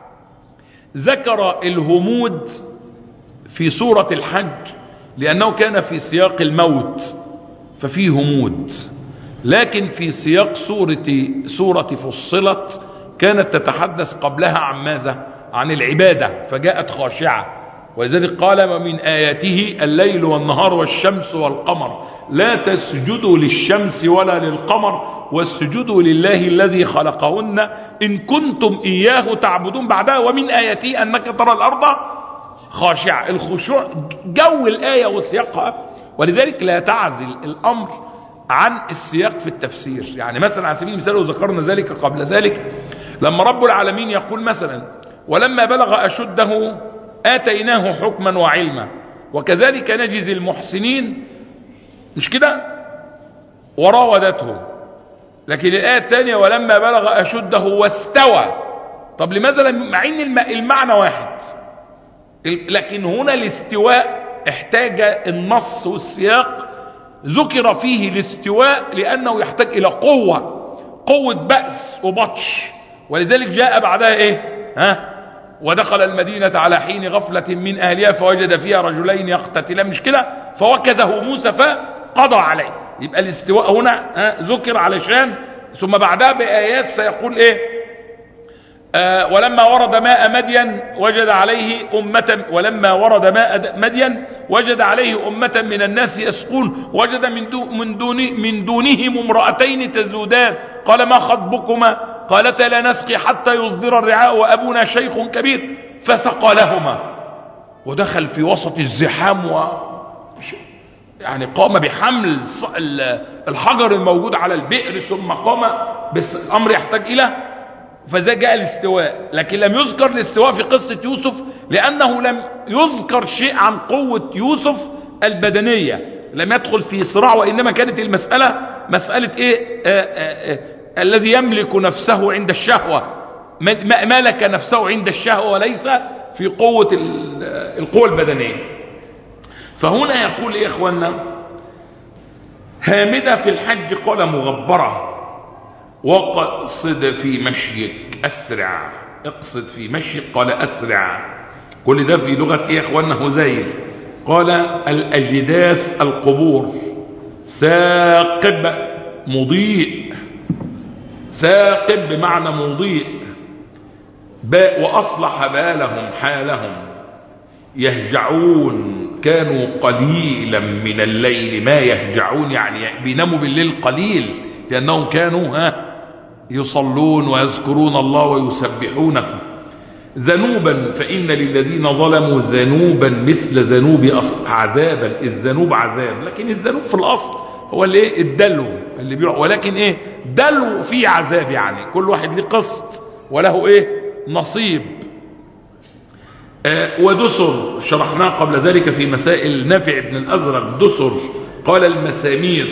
ذكر الهمود في سورة الحج لأنه كان في سياق الموت ففيه همود، لكن في سياق سورة فصلت كانت تتحدث قبلها عن ماذا؟ عن العبادة، فجاءت خاشعة. ولذلك قال ومن آياته الليل والنهار والشمس والقمر لا تسجدوا للشمس ولا للقمر واسجدوا لله الذي خلقهن إن كنتم إياه تعبدون. بعدها ومن آياته أنك ترى الأرض خاشعة. الخشوع جو الآية وسياقها، ولذلك لا تعزل الأمر عن السياق في التفسير. يعني مثلا على سبيل المثال، وذكرنا ذلك قبل ذلك، لما رب العالمين يقول مثلا ولما بلغ أشده آتيناه حكما وعلما وكذلك نجزي المحسنين، مش كده؟ وراودته. لكن الآية الثانية ولما بلغ أشده واستوى. طب لماذا مع ان المعنى واحد، لكن هنا الاستواء احتاج النص والسياق ذكر فيه الاستواء لأنه يحتاج إلى قوة بأس وبطش. ولذلك جاء بعدها ايه؟ ودخل المدينة على حين غفلة من أهلها فوجد فيها رجلين يقتتلان، مش كده؟ فوكزه موسى فقضى عليه. يبقى الاستواء هنا ذكر علشان ثم بعدها بآيات سيقول ايه؟ ولما ورد ماء مدين وجد عليه أمة، ولما ورد ماء مدين وجد عليه أمة من الناس يسقون وجد من دونهم امرأتين تذودان قال ما خطبكما قالتا لا نسقي حتى يصدر الرعاء وأبونا شيخ كبير فسقى لهما. ودخل في وسط الزحام يعني قام بحمل الحجر الموجود على البئر ثم قام، بس الأمر يحتاج إلى، فذا جاء الاستواء. لكن لم يذكر الاستواء في قصة يوسف لأنه لم يذكر شيء عن قوة يوسف البدنية، لم يدخل في صراع، وإنما كانت المسألة مسألة إيه؟ الذي يملك نفسه عند الشهوة ملك نفسه عند الشهوة وليس في قوة القوة البدنية. فهنا يقول إيه يا إخوانا؟ هامدة في الحج قال مغبرة، واقصد في مشيك أسرع، اقصد في مشيك قال أسرع. كل ده في لغة إيه يا إخوانا؟ هزيل. قال الأجداث القبور، ثاقب مضيء، ثاقب بمعنى مضيء. وأصلح بالهم حالهم، يهجعون، كانوا قليلا من الليل ما يهجعون، يعني بيناموا بالليل قليل لأنهم كانوا يصلون ويذكرون الله ويسبحونه. ذنوبا فإن للذين ظلموا ذنوبا مثل ذنوب عذابا، الذنوب عذاب، لكن الذنوب في الأصل هو اللي الدلو اللي بيعوا، ولكن ايه دلو فيه عذاب، يعني كل واحد له قسط وله ايه نصيب. ودسر شرحناه قبل ذلك في مسائل نافع بن الأزرق. دسر قال المسامير،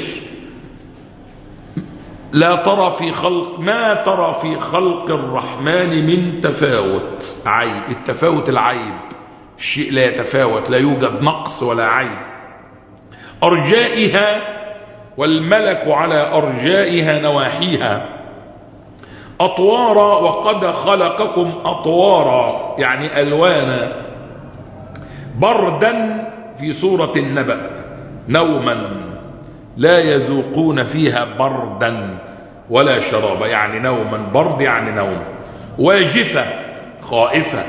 لا ترى في خلق ما ترى في خلق الرحمن من تفاوت. عيب، التفاوت العيب، الشيء لا يتفاوت، لا يوجد نقص ولا عيب. أرجائها، والملك على أرجائها نواحيها. أطوارا، وقد خلقكم أطوارا يعني ألوانا. بردا في سورة النبأ، نوما لا يذوقون فيها بردا ولا شرابا، يعني نوما، برد يعني نوم. واجفة خائفة.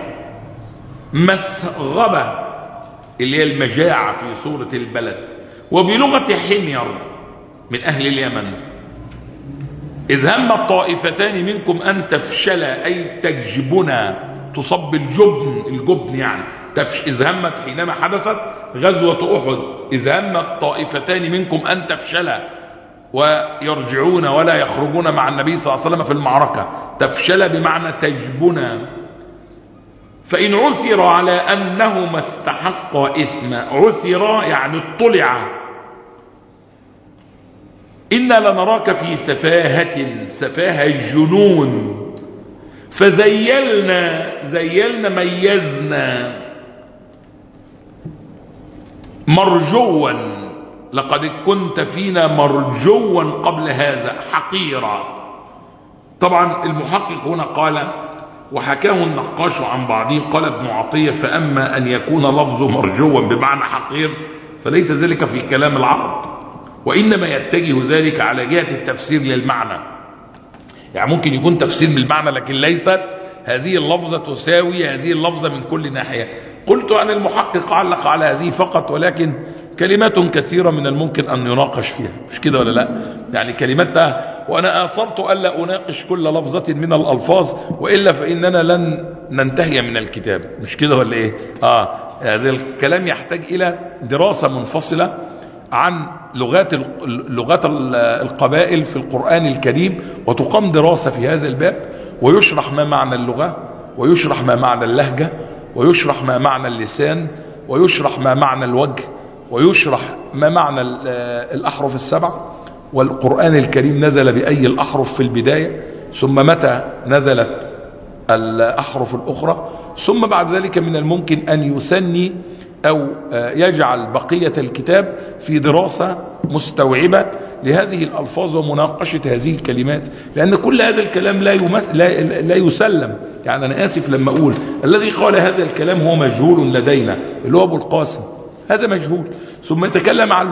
مسغبة اللي هي المجاعة في سورة البلد. وبلغة حمير من أهل اليمن. إذ هم الطائفتان منكم أن تفشلا، أي تجبنا، تصب الجبن يعني إذ همت حينما حدثت غزوة أحد، إذ هم الطائفتان منكم أن تفشلا ويرجعون ولا يخرجون مع النبي صلى الله عليه وسلم في المعركة. تفشل بمعنى تجبنا. فإن عثر على أنهما استحقا إثما، عثر يعني اطلع. إنا لنراك في سفاهة، سفاهة الجنون. فزيلنا ميزنا. مرجوا، لقد كنت فينا مرجوا قبل هذا، حقيرا. طبعا المحقق هنا قال، وحكاه النقاش عن بعضهم، قال ابن عطية: فأما أن يكون لفظ مرجوا بمعنى حقير فليس ذلك في كلام العرب، وإنما يتجه ذلك على جهة التفسير للمعنى. يعني ممكن يكون تفسير بالمعنى، لكن ليست هذه اللفظة تساوي هذه اللفظة من كل ناحية. قلت أن المحقق علق على هذه فقط، ولكن كلمات كثيرة من الممكن أن يناقش فيها، مش كده ولا لا؟ يعني كلماتها، وأنا آثرت ألا أناقش كل لفظة من الألفاظ، وإلا فإننا لن ننتهي من الكتاب، مش كده ولا إيه؟ هذا الكلام يحتاج إلى دراسة منفصلة عن لغات القبائل في القرآن الكريم، وتقام دراسة في هذا الباب، ويشرح ما معنى اللغة، ويشرح ما معنى اللهجة، ويشرح ما معنى اللسان، ويشرح ما معنى الوجه، ويشرح ما معنى الأحرف السبع، والقرآن الكريم نزل بأي الأحرف في البداية، ثم متى نزلت الأحرف الأخرى، ثم بعد ذلك من الممكن أن يثني أو يجعل بقية الكتاب في دراسة مستوعبة لهذه الألفاظ ومناقشة هذه الكلمات، لأن كل هذا الكلام لا يسلم. يعني أنا آسف لما أقول الذي قال هذا الكلام هو مجهول لدينا، اللي هو أبو القاسم، هذا مجهول. ثم يتكلم عن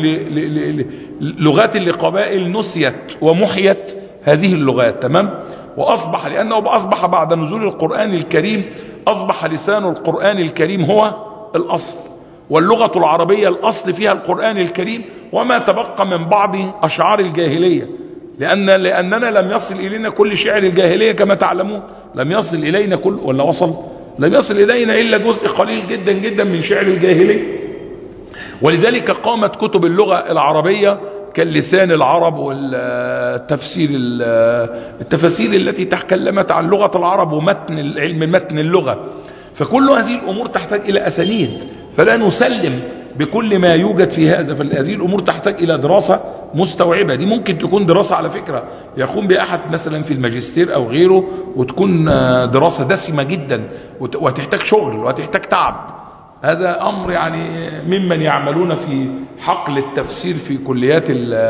لغات اللي قبائل نسيت ومحيت هذه اللغات، تمام؟ وأصبح لأنه أصبح بعد نزول القرآن الكريم أصبح لسان القرآن الكريم هو الأصل، واللغة العربية الأصل فيها القرآن الكريم، وما تبقى من بعض أشعار الجاهلية، لأننا لم يصل إلينا كل شعر الجاهلية كما تعلمون، لم يصل إلينا كل، ولا وصل؟ لم يصل إلينا إلا جزء قليل جدا جدا من شعر الجاهلية. ولذلك قامت كتب اللغة العربية كاللسان العرب والتفسير، التفاسير التي تكلمت عن لغة العرب ومتن علم متن اللغة. فكل هذه الأمور تحتاج إلى أسانيد، فلا نسلم بكل ما يوجد في هذا، فهذه الأمور تحتاج إلى دراسة مستوعبة. دي ممكن تكون دراسة على فكرة يقوم بها أحد مثلا في الماجستير أو غيره، وتكون دراسة دسمة جدا وتحتاج شغل وتحتاج تعب. هذا أمر يعني ممن يعملون في حقل التفسير في كليات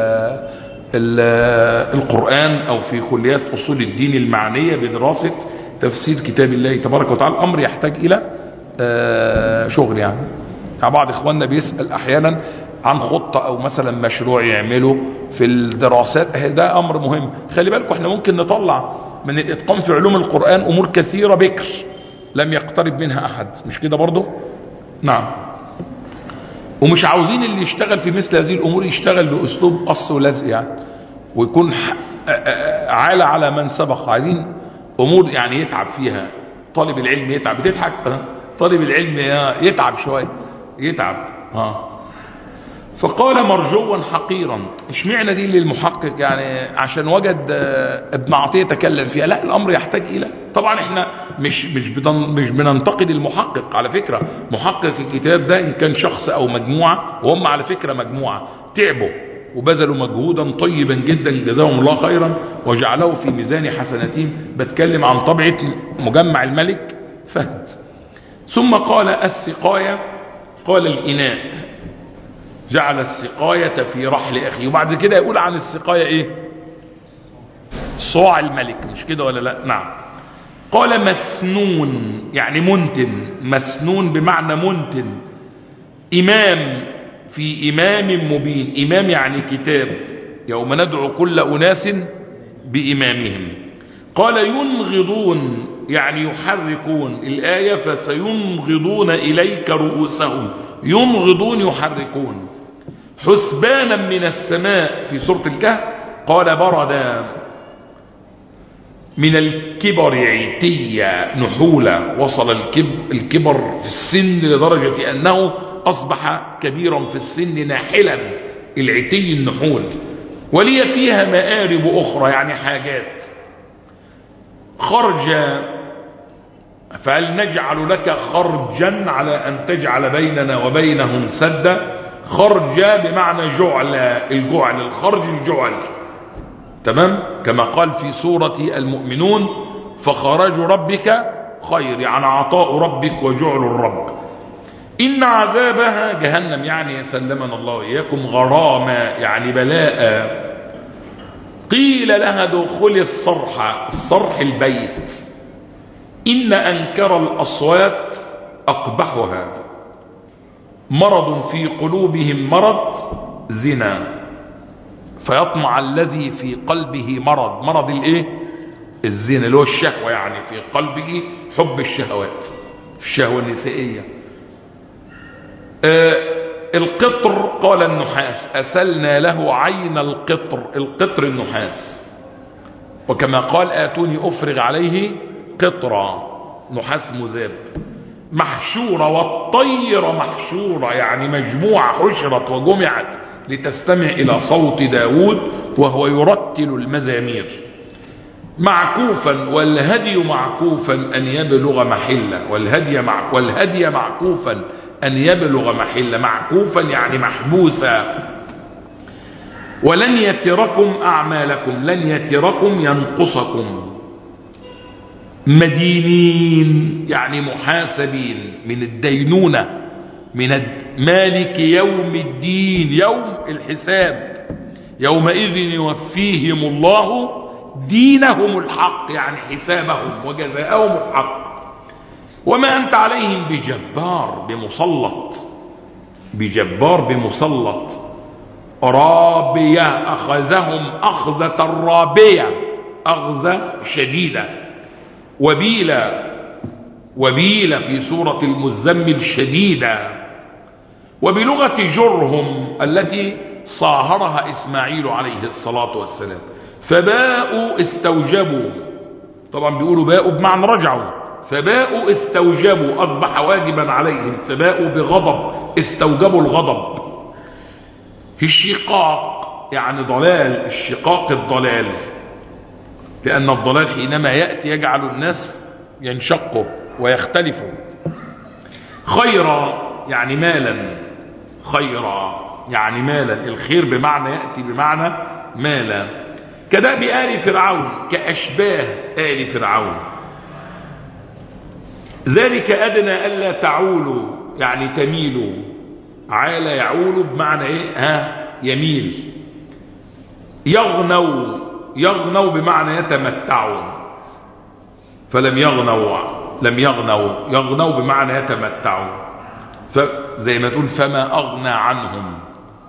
القرآن أو في كليات أصول الدين المعنية بدراسة تفسير كتاب الله تبارك وتعالى. الأمر يحتاج إلى شغل. يعني بعض إخواننا بيسأل أحيانا عن خطة أو مثلا مشروع يعمله في الدراسات، ده أمر مهم. خلي بالكم احنا ممكن نطلع من الإتقان في علوم القرآن أمور كثيرة بكر لم يقترب منها أحد، مش كده برضو؟ نعم. ومش عاوزين اللي يشتغل في مثل هذه الأمور يشتغل بأسلوب قص ولزق يعني، ويكون عالة على من سبق. عايزين أمور يعني يتعب فيها. طالب العلم يتعب. بتضحك؟ طالب العلم يتعب شوية، يتعب. فقال مرجوا حقيرا. اشمعنى دي للمحقق؟ يعني عشان وجد ابن عطية تكلم فيها؟ لا، الامر يحتاج الى، طبعا احنا مش بننتقد المحقق. على فكرة محقق الكتاب ده ان كان شخص او مجموعة، وهم على فكرة مجموعة تعبوا وبذلوا مجهودا طيبا جدا جزاهم الله خيرا وجعله في ميزان حسناتهم. بتكلم عن طبعة مجمع الملك فهد. ثم قال السقاية، قال الإناء، جعل السقاية في رحل أخيه. وبعد كده يقول عن السقاية إيه؟ صاع الملك، مش كده ولا لا؟ نعم. قال مسنون يعني منتن، مسنون بمعنى منتن. إمام في إمام مبين. إمام يعني كتاب، يوم ندعو كل أناس بإمامهم. قال ينغضون يعني يحركون. الآية فسينغضون إليك رؤوسهم. ينغضون يحركون. حسبانا من السماء في سورة الكهف. قال بردا من الكبر عتيا نحولا. وصل الكبر في السن لدرجة أنه أصبح كبيرا في السن ناحلا. العتي النحول. ولي فيها مآرب أخرى يعني حاجات. خرجا فهل نجعل لك خرجا على أن تجعل بيننا وبينهم سدا. خرجا بمعنى جعل، الجعل، الخرج الجعل. تمام؟ كما قال في سورة المؤمنون فخرج ربك خير، يعني عطاء ربك وجعل الرب. إن عذابها جهنم يعني سلمنا الله وإياكم. غراما يعني بلاء. قيل لها دخل الصرح. الصرح البيت. إن أنكر الأصوات أقبحها. مرض في قلوبهم مرض زنا فيطمع الذي في قلبه مرض. مرض الايه؟ الزنا اللي هو الشهوة، يعني في قلبه حب الشهوات، الشهوة النسائية. القطر قال النحاس. أسلنا له عين القطر. القطر النحاس. وكما قال آتوني أفرغ عليه قطرا، نحاس مذاب. محشورة والطير محشورة يعني مجموعة، حشرت وجمعت لتستمع إلى صوت داود وهو يرتل المزامير. معكوفا والهدي معكوفا أن يبلغ محلة. والهدي معكوفا أن يبلغ محلة. معكوفا يعني محبوسا. ولن يتركم أعمالكم. لن يتركم ينقصكم. مدينين يعني محاسبين من الدينونة، من مالك يوم الدين، يوم الحساب. يومئذ يوفيهم الله دينهم الحق يعني حسابهم وجزاءهم الحق. وما أنت عليهم بجبار بمسلط. بجبار بمسلط. رابية أخذهم أخذة الرابية، أخذة شديدة. وبيلة في سورة المزمل شديدة. وبلغة جرهم التي صاهرها إسماعيل عليه الصلاة والسلام. فباءوا استوجبوا. طبعا بيقولوا باءوا بمعنى رجعوا. فباءوا استوجبوا أصبح واجبا عليهم. فباءوا بغضب استوجبوا الغضب. الشقاق يعني ضلال. الشقاق الضلال، لأن الضلال حينما يأتي يجعل الناس ينشقوا ويختلفوا. خيرا يعني مالا. خيرا يعني مالا. الخير بمعنى يأتي بمعنى مالا. كدأب آل فرعون، كأشباه آل فرعون. ذلك أدنى ألا تعولوا، يعني تميلوا. عال يعول بمعنى ايه؟ يميل. يغنوا بمعنى يتمتعون، فلم يغنوا بمعنى يتمتعون. زي ما تقول فما أغنى عنهم.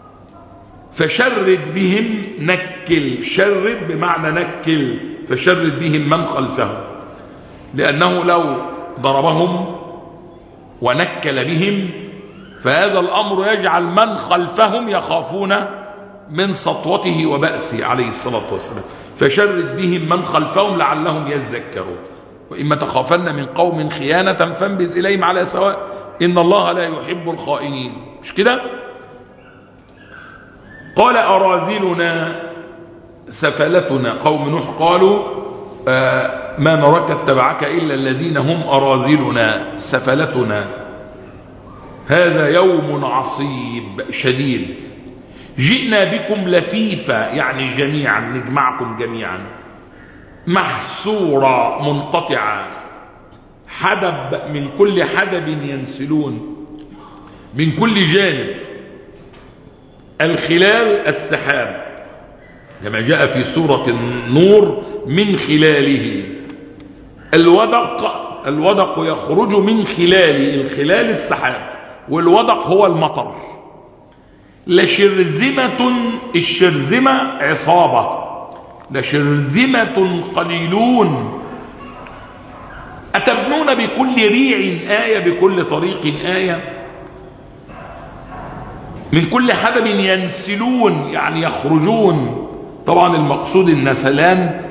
فشرد بهم، نكل. شرد بمعنى نكل، فشرد بهم من خلفهم، لأنه لو ضربهم ونكل بهم فهذا الأمر يجعل من خلفهم يخافون من سطوته وبأسه عليه الصلاة والسلام. فشرد بهم من خلفهم لعلهم يذكرون. وإما تخافن من قوم خيانة فانبذ إليهم على سواء إن الله لا يحب الخائنين. مش كده؟ قال أراذلنا سفلتنا. قوم نوح قالوا ما نراك اتبعك إلا الذين هم أراذلنا سفلتنا. هذا يوم عصيب شديد. جئنا بكم لفيفا، يعني جميعا، نجمعكم جميعا. محصورة، منقطعة. حدب، من كل حدب ينسلون، من كل جانب. الخلال السحاب كما جاء في سورة النور، من خلاله. الودق يخرج من خلال، الخلال السحاب، والودق هو المطر. لشرذمة، الشرذمة عصابة. لشرذمة قليلون. أتبنون بكل ريع آية، بكل طريق آية. من كل حدب ينسلون، يعني يخرجون. طبعا المقصود النسلان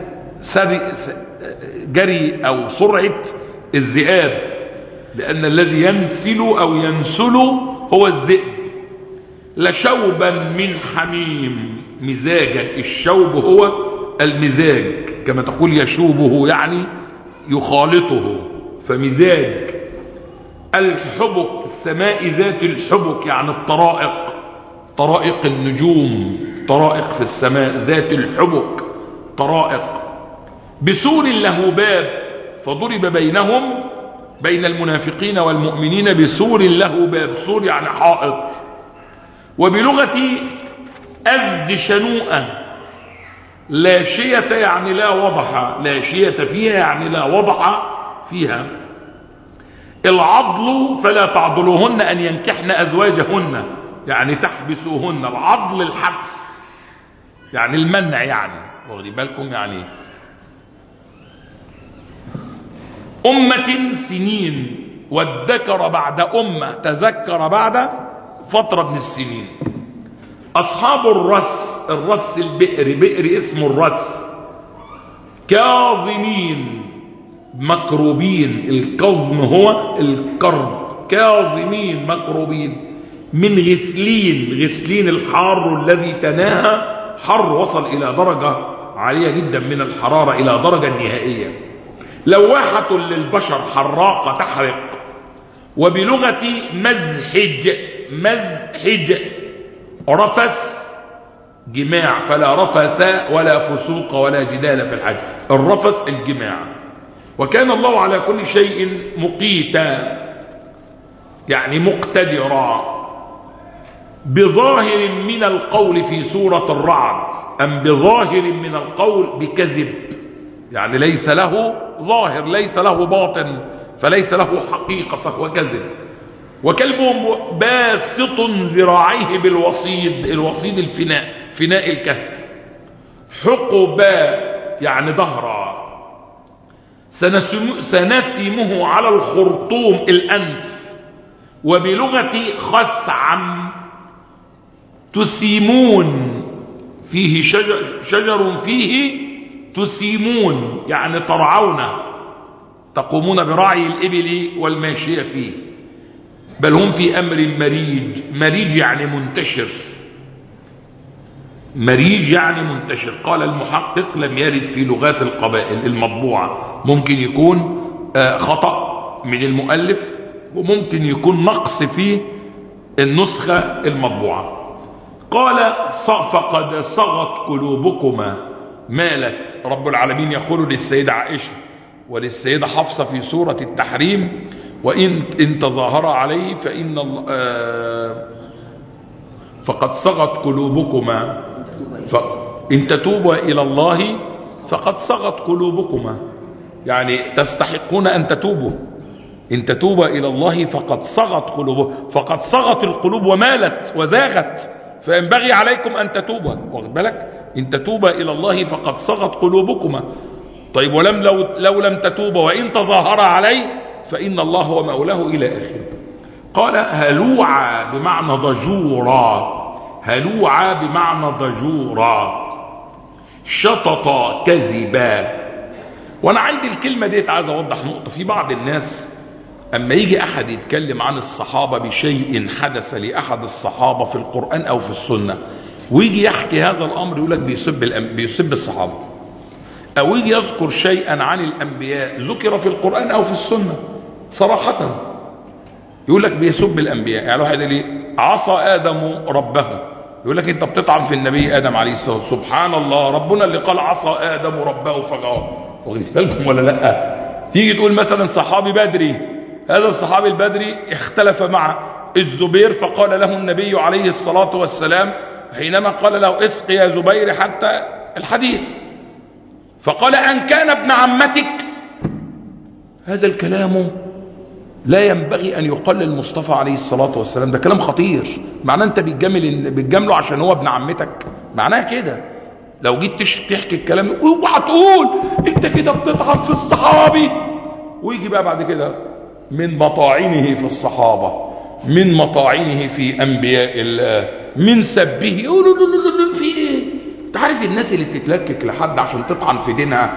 جري أو سرعة الذئاب، لأن الذي ينسل أو ينسل هو الذئب. لشوبا من حميم، مزاجا. الشوب هو المزاج، كما تقول يشوبه يعني يخالطه، فمزاج. الحبك، السماء ذات الحبك، يعني الطرائق، طرائق النجوم، طرائق في السماء ذات الحبك، طرائق. بسور له باب، فضرب بينهم، بين المنافقين والمؤمنين، بسور له باب. سور يعني حائط. وبلغة أزد شنوءة، لا شية يعني لا وضح، لا شية فيها يعني لا وضح فيها. العضل، فلا تعضلوهن أن ينكحن أزواجهن، يعني تحبسوهن. العضل الحبس، يعني المنع، يعني واخدين بالكم يعني. أمة سنين، وادكر بعد أمة، تذكر بعد فترة من السنين. أصحاب الرس، الرس البئر، بئر اسمه الرس. كاظمين، مكروبين. الكظم هو الكرب. كاظمين مكروبين. من غسلين، غسلين الحار الذي تناهى، حر وصل إلى درجة عالية جدا من الحرارة، إلى درجة نهائية. لواحة للبشر، حراقة تحرق. وبلغة مزحج، مزحج رفث جماع، فلا رفث ولا فسوق ولا جدال في الحج. الرفث الجماع. وكان الله على كل شيء مقيتا، يعني مقتدرا. بظاهر من القول في سورة الرعد، أم بظاهر من القول بكذب، يعني ليس له ظاهر، ليس له باطن، فليس له حقيقة، فهو كذب. وكلبهم باسط ذراعيه بالوصيد، الوصيد الفناء، فناء الكهف. حقبا يعني ظهرا. سنسمه على الخرطوم، الأنف. وبلغة خثعم تسيمون، فيه شجر فيه تسيمون، يعني ترعون، تقومون برعي الإبل والماشية فيه. بل هم في أمر مريج. مريج يعني منتشر، مريج يعني منتشر. قال المحقق لم يرد في لغات القبائل المطبوعة. ممكن يكون خطأ من المؤلف، وممكن يكون نقص في النسخة المطبوعة. قال فقد صغت قلوبكما، مالت. رب العالمين يقول للسيدة عائشة وللسيدة حفصة في سورة التحريم: وإن تظاهر عليه فإن فقد صغت قلوبكما، إن تتوبوا إلى الله فقد صغت قلوبكما، يعني تستحقون أن تتوبوا. إن تتوبوا إلى الله فقد صغت قلوبكم، فقد صغت القلوب ومالت وزاغت، فينبغي عليكم أن تتوبوا. واخد بالك؟ إن تتوبوا إلى الله فقد صغت قلوبكما. طيب لو لم تتوبوا وإن تظاهر عليه فإن الله هو مولاه إلى آخره. قال هلوعا بمعنى ضجورا، هلوعا بمعنى ضجورا، شططا كذبا. وانا عندي الكلمة دي عايز اوضح نقطة. في بعض الناس اما يجي احد يتكلم عن الصحابة بشيء حدث لاحد الصحابة في القرآن او في السنة، ويجي يحكي هذا الامر يقول لك بيسب الصحابة، او يجي يذكر شيئا عن الانبياء ذكر في القرآن او في السنة صراحة يقول لك بيسب الانبياء. يعني واحد يقول لي عصى ادم ربه، يقول لك انت بتطعن في النبي ادم عليه الصلاه والسلام. سبحان الله، ربنا اللي قال عصى ادم ربه فغوى. واخدين بالكم ولا لا؟ تيجي تقول مثلا صحابي بدري، هذا الصحابي البدري اختلف مع الزبير، فقال له النبي عليه الصلاه والسلام حينما قال له اسق يا زبير حتى الحديث، فقال ان كان ابن عمتك. هذا الكلام لا ينبغي أن يقال للمصطفى عليه الصلاة والسلام، ده كلام خطير. معناه أنت بتجامله عشان هو ابن عمتك، معناه كده. لو جيت تحكي الكلام اوعى تقول أنت كده بتطعن في الصحابي، ويجي بقى بعد كده من مطاعنه في الصحابة، من مطاعنه في أنبياء الله، من سبه. في إيه؟ أنت عارف الناس اللي بتتلكك لحد عشان تطعن في دينها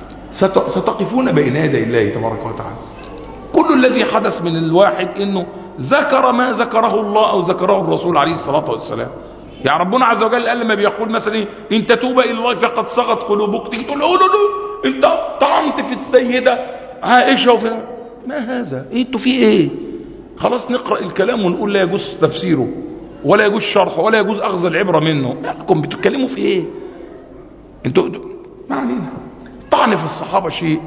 ستقفون بين يدي الله تبارك وتعالى. كل الذي حدث من الواحد انه ذكر ما ذكره الله او ذكره الرسول عليه الصلاة والسلام. يعني ربنا عز وجل قال لما بيقول مثلا ان تتوب الى الله فقد صغت قلوبك، تيجي تقول له انت طعنت في السيدة عائشة وفي ما هذا؟ انتوا في ايه؟ خلاص نقرأ الكلام ونقول لا يجوز تفسيره ولا يجوز شرحه ولا يجوز اخذ العبرة منه. مالكم بتتكلموا في ايه؟ انتوا ما علينا. طعن في الصحابة شيء،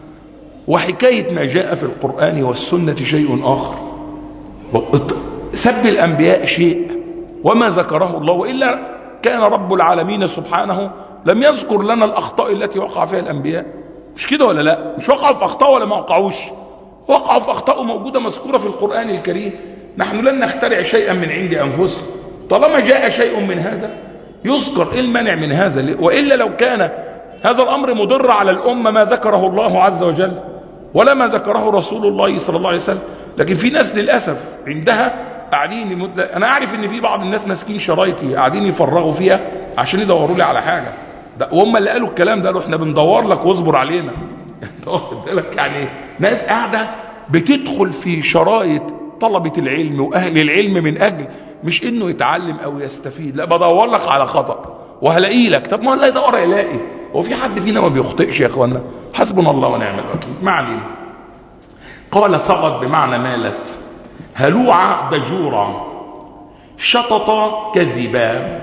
وحكاية ما جاء في القرآن والسنة شيء آخر، سب الأنبياء شيء وما ذكره الله، وإلا كان رب العالمين سبحانه لم يذكر لنا الأخطاء التي وقع فيها الأنبياء. مش كده ولا لا؟ مش وقعوا في أخطاء ولا ما وقعوش؟ وقعوا في أخطاء موجودة مذكورة في القرآن الكريم. نحن لن نخترع شيئا من عند أنفسنا، طالما جاء شيء من هذا يذكر. إيه المانع من هذا؟ وإلا لو كان هذا الأمر مضر على الأمة ما ذكره الله عز وجل ولا ما ذكره رسول الله صلى الله عليه وسلم. لكن في ناس للأسف عندها قاعدين أنا أعرف إن في بعض الناس ماسكين شرايطي قاعدين يفرغوا فيها عشان يدوروا لي على حاجة، وهم اللي قالوا الكلام ده، قالوا إحنا بندور لك واصبر علينا. واخد بالك؟ يعني ناس قاعدة بتدخل في شرايط طلبة العلم وأهل العلم من أجل مش إنه يتعلم أو يستفيد، لا بدور لك على خطأ وهلاقي لك. طب ما الله يدور يلاقي، هو في حد فينا ما بيخطئش يا اخوانا؟ حسبنا الله ونعم الوكيل. ما علينا. قال صغت بمعنى مالت، هلوعا ضجورا، شططا كذبا،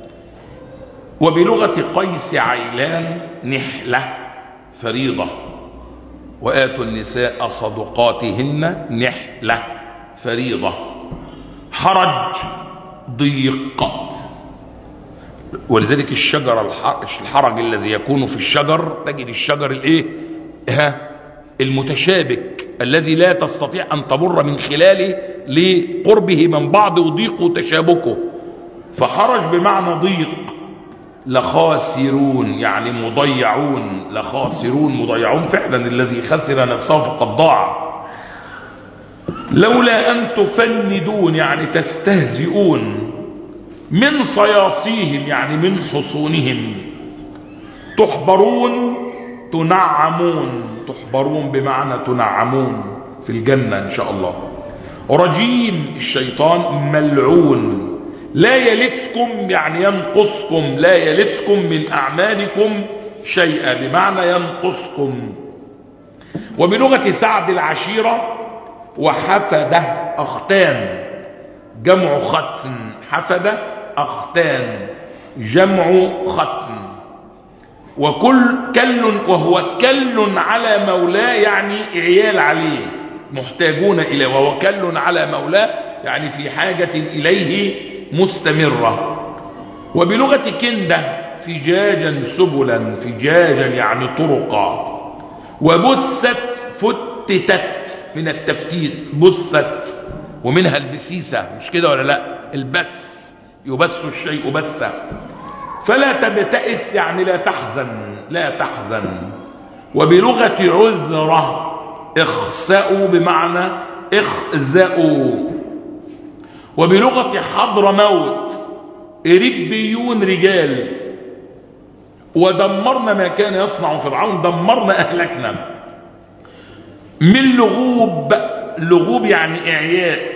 وبلغة قيس عيلان نحلة فريضة، وآتوا النساء صدقاتهن نحلة فريضة، حرج ضيق. ولذلك الشجر الحرج الذي يكون في الشجر، تجد الشجر الايه المتشابك الذي لا تستطيع ان تمر من خلاله لقربه من بعض وضيق وتشابكه. فحرج بمعنى ضيق. لخاسرون يعني مضيعون، لخاسرون مضيعون فعلا، الذي خسر نفسه فقد ضاع. لولا ان تفندون يعني تستهزئون، من صياصيهم يعني من حصونهم، تحبرون تنعمون، تحبرون بمعنى تنعمون في الجنة إن شاء الله. رجيم الشيطان ملعون، لا يلتكم يعني ينقصكم، لا يلتكم من أعمالكم شيئا بمعنى ينقصكم. وبلغة سعد العشيرة وحفدة أختان، جمع ختن، حفدة أختان جمع ختم. وهو كل على مولاه يعني عيال عليه محتاجون إليه، وهو كل على مولاه يعني في حاجة إليه مستمرة. وبلغة كندة فجاجا سبلا، فجاجا يعني طرقا. وبست فتتت من التفتيت، بست ومنها البسيسة، مش كده ولا لا؟ البس، يبس الشيء بسا. فلا تبتئس يعني لا تحزن، لا تحزن. وبلغة عذرة اخسأوا بمعنى اخزأوا. وبلغة حضر موت ربيون رجال. ودمرنا ما كان يصنع فرعون، دمرنا أهلكنا. من لغوب، لغوب يعني إعياء.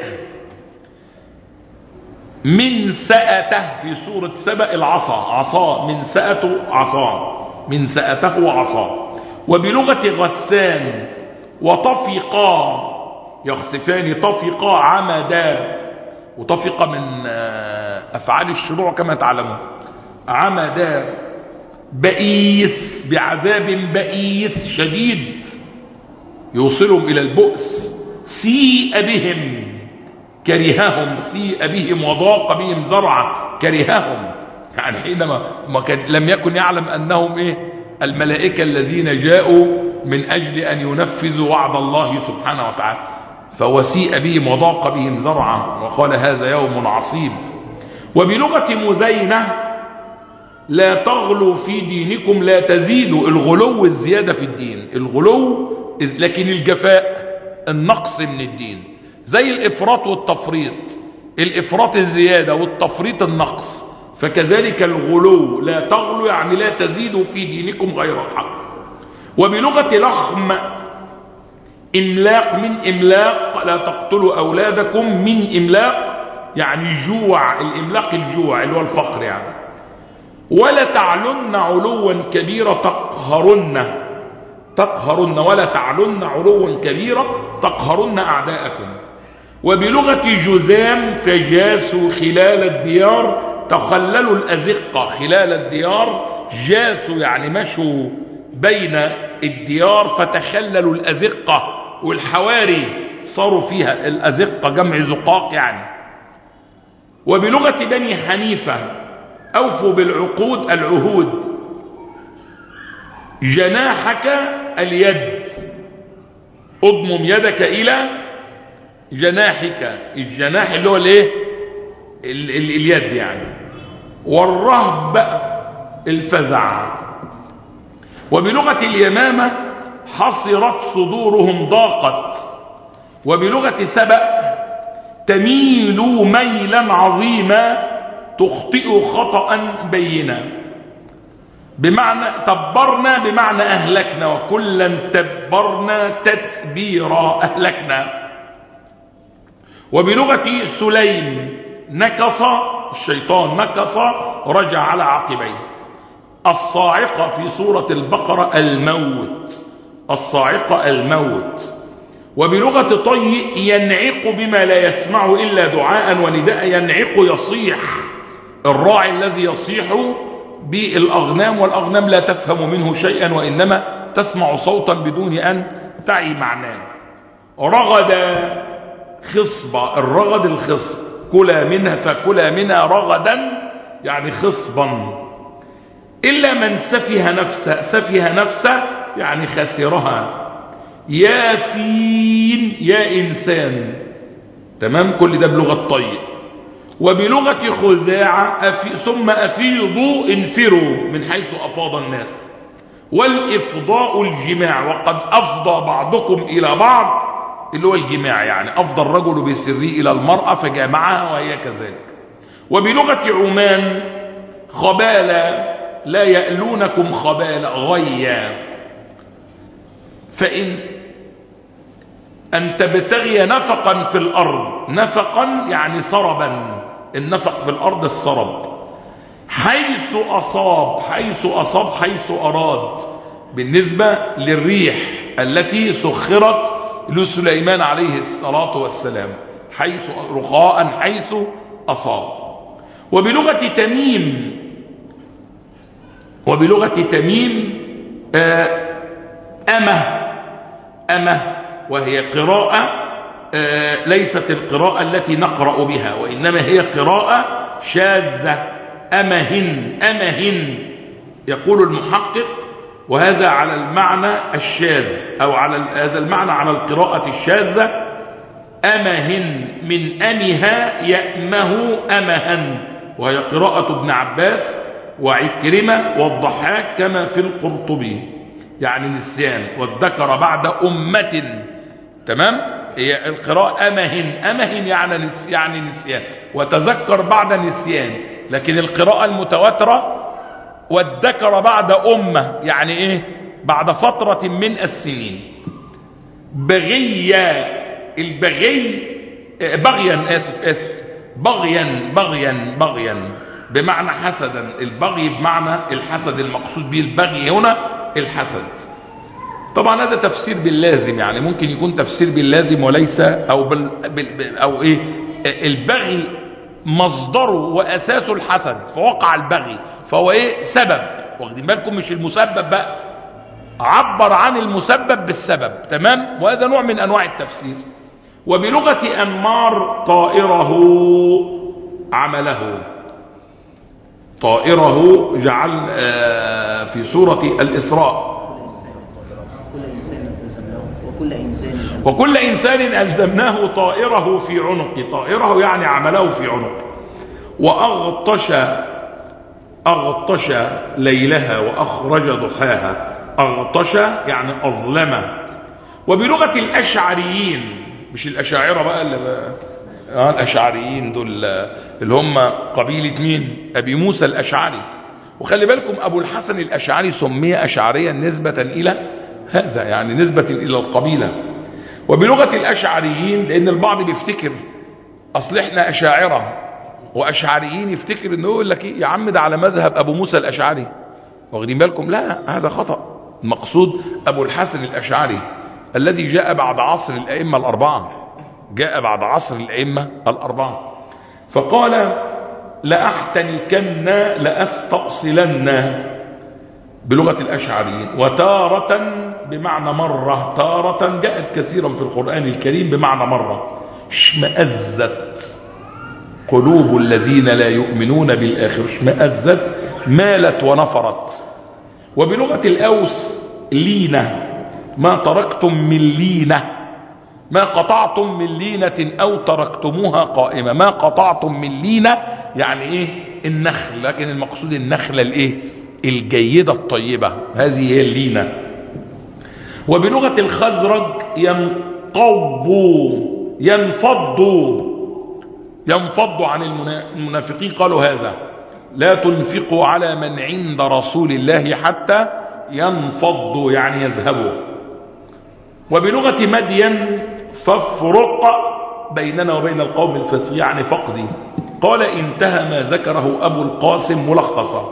من سأته في سورة سبأ العصا، عصا، من سأته عصا، من سأته عصا. وبلغة غسان وطفقا يخسفان، طفقا عمدا، وطفق من أفعال الشروع كما تعلمون. عمدا. بئيس بعذاب بئيس شديد يوصلهم إلى البؤس. سيء بهم كرههم، سيء بهم وضاق بهم ذرعا كرههم، يعني حينما لم يكن يعلم أنهم الملائكة الذين جاءوا من أجل أن ينفذوا وعد الله سبحانه وتعالى. فوسيء بهم وضاق بهم ذرعا وقال هذا يوم عصيب. وبلغة مزينة لا تغلوا في دينكم، لا تزيدوا. الغلو الزيادة في الدين، الغلو، لكن الجفاء النقص من الدين، زي الإفراط والتفريط. الإفراط الزيادة والتفريط النقص، فكذلك الغلو لا تغلوا يعني لا تزيدوا في دينكم غير الحق. وبلغة لخم إملاق، من إملاق لا تقتلوا أولادكم، من إملاق يعني جوع، الإملاق الجوع اللي هو الفقر يعني. ولا تعلن علوا كبيرا تقهرن، ولا تعلن علوا كبيرا تقهرن أعداءكم. وبلغة جذام فجاسوا خلال الديار، تخللوا الأزقة خلال الديار. جاسوا يعني مشوا بين الديار فتخللوا الأزقة، والحواري صاروا فيها. الأزقة جمع زقاق يعني. وبلغة بني حنيفة أوفوا بالعقود، العهود. جناحك اليد، اضمم يدك إلى جناحك، الجناح اللي هو اليد يعني. والرهب الفزع. وبلغة اليمامة حصرت صدورهم، ضاقت. وبلغة سبأ تميل ميلا عظيما تخطئ خطأ بينا، بمعنى تبرنا بمعنى أهلكنا، وكلا تبرنا تتبيرا أهلكنا. وبلغة سليم نكص الشيطان، نكص رجع على عقبيه. الصاعقة في سورة البقرة الموت، الصاعقة الموت. وبلغة طي ينعق بما لا يسمع إلا دعاء ونداء. ينعق يصيح، الراعي الذي يصيح بالأغنام، والأغنام لا تفهم منه شيئا وإنما تسمع صوتا بدون أن تعي معناه. رغد خصبة، الرغد الخصب، كلا منها فكلا منها رغدا يعني خصبا. إلا من سفه نفسه، سفه نفسه يعني خسرها. ياسين يا إنسان، تمام. كل ده بلغة طيب. وبلغة خزاعة ثم أفيضوا انفروا من حيث أفاض الناس. والإفضاء الجماع، وقد أفضى بعضكم إلى بعض، اللي هو الجماع يعني أفضى الرجل بسره إلى المرأة فجامعها وهي كذلك. وبلغة عمان خبالا لا يألونكم خبالا غيا. فإن أن تبتغي نفقا في الأرض، نفقا يعني سربا، النفق في الأرض السرب. حيث أصاب، حيث أصاب حيث أراد، بالنسبة للريح التي سخرت لسليمان عليه الصلاة والسلام، حيث رخاء حيث أصاب. وبلغة تميم أمه، وهي قراءة ليست القراءة التي نقرأ بها، وإنما هي قراءة شاذة. أمهن يقول المحقق، وهذا على المعنى الشاذ، أو على هذا المعنى على القراءة الشاذة. أمهن من أمها يأمه أمهن، وهي قراءة ابن عباس وعكرمة والضحاك كما في القرطبي، يعني نسيان، والذكر بعد أمة. تمام، هي القراءة أمهن يعني نسيان، وتذكر بعد نسيان. لكن القراءة المتواترة والذكر بعد أمة، يعني إيه؟ بعد فترة من السنين. بغيا بمعنى حسدا. البغي بمعنى الحسد، المقصود به البغي هنا الحسد. طبعا هذا تفسير باللازم، يعني ممكن يكون تفسير باللازم وليس أو إيه، البغي مصدره وأساسه الحسد، فوقع البغي، فهو إيه؟ سبب. واخدين بالكم؟ مش المسبب بقى، عبر عن المسبب بالسبب. تمام، وهذا نوع من أنواع التفسير. وبلغة أنمار طائره عمله. طائره جعل في سورة الإسراء وكل إنسان ألزمناه طائره في عنقه. طائره يعني عمله في عنقه. وأغطش ليلها وأخرج ضحاها. أغطش يعني أظلمه. وبلغة الأشعريين، مش الأشاعرة بقى الأشعريين دول اللي هم قبيلة مين؟ أبي موسى الأشعري. وخلي بالكم أبو الحسن الأشعري سمي أشعريا نسبة إلى هذا، يعني نسبة إلى القبيلة. وبلغة الأشعريين، لأن البعض بيفتكر أصل إحنا أشاعرة وأشعريين، يفتكر إنه يقول لك يا عم ده على مذهب أبو موسى الأشعري. واخدين بالكم؟ لا، هذا خطأ. المقصود أبو الحسن الأشعري الذي جاء بعد عصر الأئمة الأربعة. فقال لأحتنكن لأستأصلن بلغة الأشعريين. وتارة بمعنى مرة، تارة جاءت كثيرا في القرآن الكريم بمعنى مرة. اشمأزت قلوب الذين لا يؤمنون بالآخرة. اشمأزت مالت ونفرت. وبلغة الأوس لينة. ما تركتم من لينة، ما قطعتم من لينة أو تركتموها قائمة. ما قطعتم من لينة يعني إيه؟ النخل، لكن المقصود النخلة الإيه؟ الجيدة الطيبة، هذه هي اللينة. وبلغة الخزرج ينفضوا عن المنافقين. قالوا هذا لا تنفقوا على من عند رسول الله حتى ينفضوا، يعني يذهبوا. وبلغة مدين فافرق بيننا وبين القوم الفاسقين، يعني فقدي. قال انتهى ما ذكره أبو القاسم ملخصا.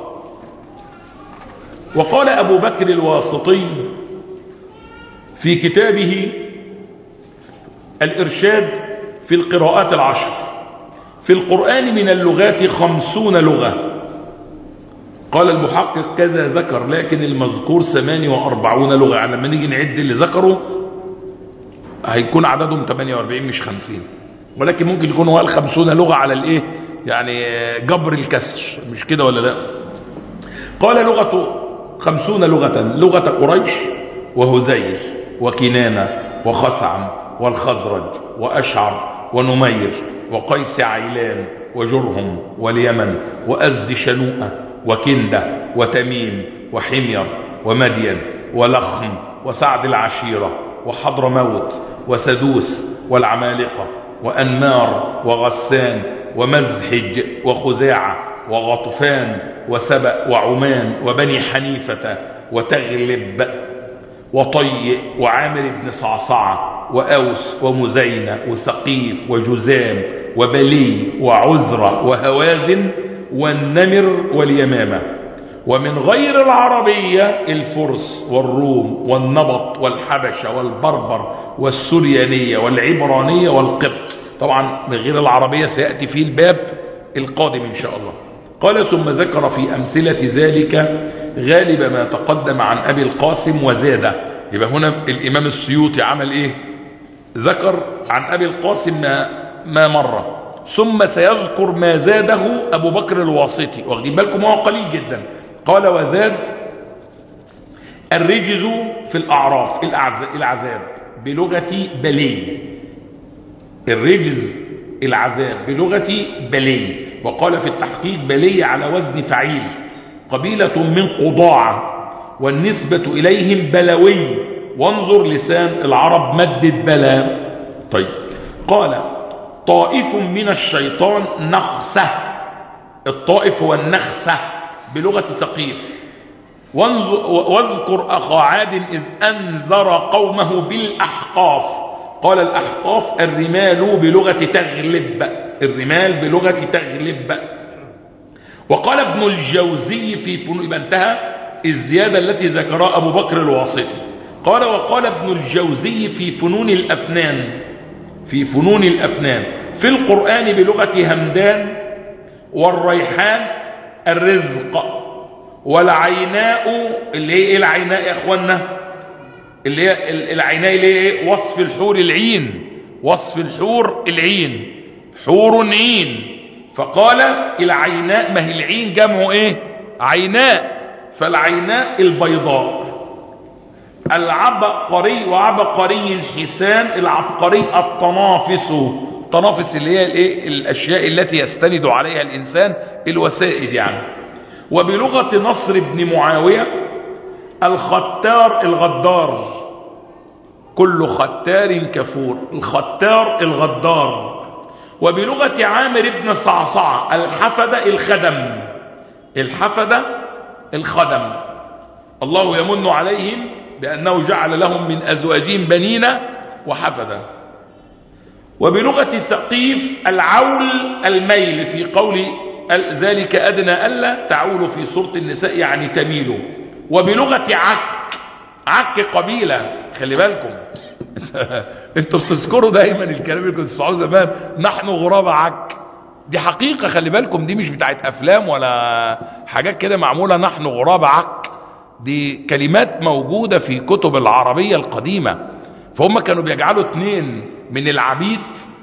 وقال أبو بكر الواسطي في كتابه الإرشاد في القراءات العشر: في القرآن من اللغات 50 لغة. قال المحقق كذا ذكر، لكن المذكور 48 لغة. يعني لما نيجي نعد اللي ذكروا هيكون عددهم 48 مش 50، ولكن ممكن يكون هو 50 لغة على الايه، يعني جبر الكسر، مش كده ولا لا؟ قال لغة 50 لغة: لغة قريش وهزيل وكنانة وخثعم والخزرج وأشعر ونمير وقيس عيلان وجرهم واليمن وأزد شنوءة وكندة وتميم وحمير ومدين ولخم وسعد العشيرة وحضرموت وسدوس والعمالقة وأنمار وغسان ومذحج وخزاعة وغطفان وسبأ وعمان وبني حنيفة وتغلب وطي وعامر بن صعصعة وأوس ومزينة وسقيف وجزام وبلي وعزرة وهوازن والنمر واليمامة. ومن غير العربية الفرس والروم والنبط والحبشة والبربر والسريانية والعبرانية والقبط. طبعا من غير العربية سيأتي فيه الباب القادم إن شاء الله. قال ثم ذكر في أمثلة ذلك غالب ما تقدم عن أبي القاسم وزاد. يبقى هنا الإمام السيوطي عمل إيه؟ ذكر عن أبي القاسم ما مر، ثم سيذكر ما زاده أبو بكر الواسطي. واخدين بالكم هو قليل جدا. قال وزاد الرجز في الأعراف العذاب بلغة بلي. الرجز العذاب بلغة بلي. وقال في التحقيق بلي على وزن فعيل، قبيلة من قضاعة، والنسبة إليهم بلوي. وانظر لسان العرب مدد بلا. طيب قال طائف من الشيطان نخسة. الطائف هو النخسة بلغة ثقيف. واذكر أخا عاد إذ أنذر قومه بالأحقاف. قال الأحقاف الرمال بلغة تغلب. الرمال بلغة تغلب. وقال ابن الجوزي في فنون، يبقى انتهى الزيادة التي ذكرها أبو بكر الواسطي. قال وقال ابن الجوزي في فنون الأفنان، في فنون الأفنان في القرآن بلغة همدان. والريحان الرزق. والعيناء اللي هي ايه العيناء يا اخوانا؟ اللي هي العيناء اللي هي وصف الحور العين. وصف الحور العين حور عين. فقال العيناء، ما هي العين جمع ايه؟ عيناء. فالعيناء البيضاء. العبقري وعبقري حسان. العبقري التنافس. التنافس اللي هي الايه؟ الاشياء التي يستند عليها الانسان، الوسائد يعني. وبلغة نصر بن معاوية الختار الغدار. كل ختار كفور. الختار الغدار. وبلغة عامر بن صعصع الحفدة الخدم. الحفدة الخدم. الله يمن عليهم بأنه جعل لهم من أزواجهم بنين وحفدة. وبلغة ثقيف العول الميل، في قول ذلك أدنى ألا تعولوا في سورة النساء يعني تميلوا. وبلغة عك. عك قبيلة، خلي بالكم انتوا بتذكروا دايما الكلام اللي كنتوا تسمعوه زمان، نحن غراب عك. دي حقيقة خلي بالكم، دي مش بتاعت أفلام ولا حاجات كده معمولة. نحن غراب عك دي كلمات موجودة في كتب العربية القديمة. فهم كانوا بيجعلوا 2 من العبيد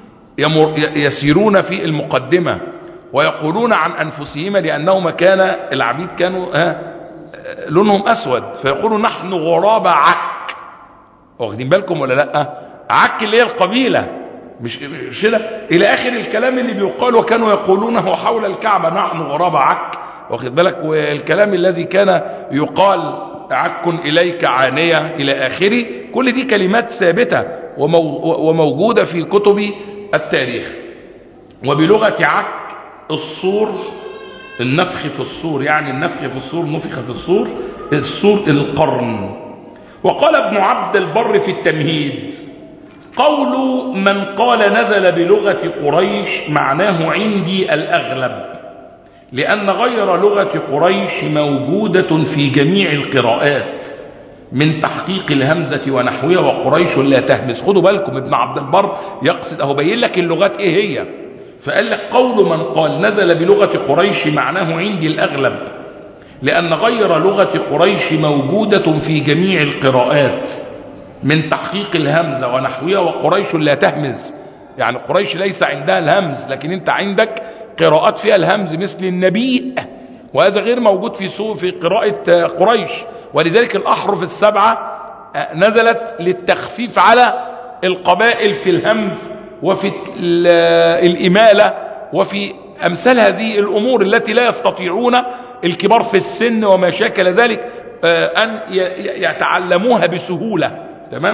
يسيرون في المقدمة ويقولون عن أنفسهما، لأنهما كان العبيد كانوا لونهم أسود، فيقولوا نحن غراب عك. واخدين بالكم ولا لا؟ عك اللي هي القبيلة، مش كده إلى آخر الكلام اللي بيقال. وكانوا يقولونه حول الكعبة نحن غراب عك. واخد بالك؟ والكلام الذي كان يقال عك إليك عانية إلى آخره. كل دي كلمات ثابتة وموجودة في كتب التاريخ. وبلغة عك الصور، النفخ في الصور، يعني النفخ في الصور، نفخ في الصور، الصور القرن. وقال ابن عبد البر في التمهيد قول من قال نزل بلغة قريش معناه عندي الأغلب، لأن غير لغة قريش موجودة في جميع القراءات من تحقيق الهمزة ونحوها وقريش لا تهمس. خدوا بالكم ابن عبد البر يقصد اهو بين لك اللغات ايه هي. فقال لك قول من قال نزل بلغة قريش معناه عندي الأغلب، لأن غير لغة قريش موجودة في جميع القراءات من تحقيق الهمزة ونحوها وقريش لا تهمز. يعني قريش ليس عندها الهمز، لكن انت عندك قراءات فيها الهمز مثل النبي، وهذا غير موجود في قراءة قريش. ولذلك الأحرف ال7 نزلت للتخفيف على القبائل في الهمز وفي الإمالة وفي أمثال هذه الأمور التي لا يستطيعون الكبار في السن وما شاكل ذلك أن يتعلموها بسهولة. تمام.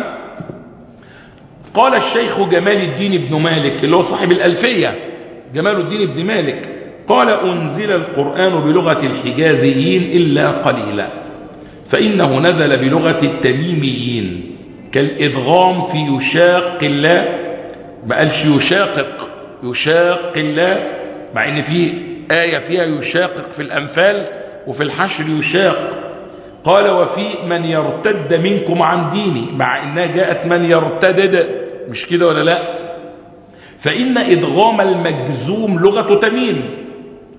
قال الشيخ جمال الدين بن مالك اللي هو صاحب الألفية، جمال الدين بن مالك، قال أنزل القرآن بلغة الحجازيين إلا قليلا، فإنه نزل بلغة التميميين كالإدغام في يشاق الله. ما قالش يشاقق، يشاق الله، مع ان في آية فيها يشاقق في الأنفال وفي الحشر يشاق. قال وفي من يرتد منكم عن ديني، مع انها جاءت من يرتدد، مش كده ولا لا؟ فإن إدغام المجزوم لغة تميم،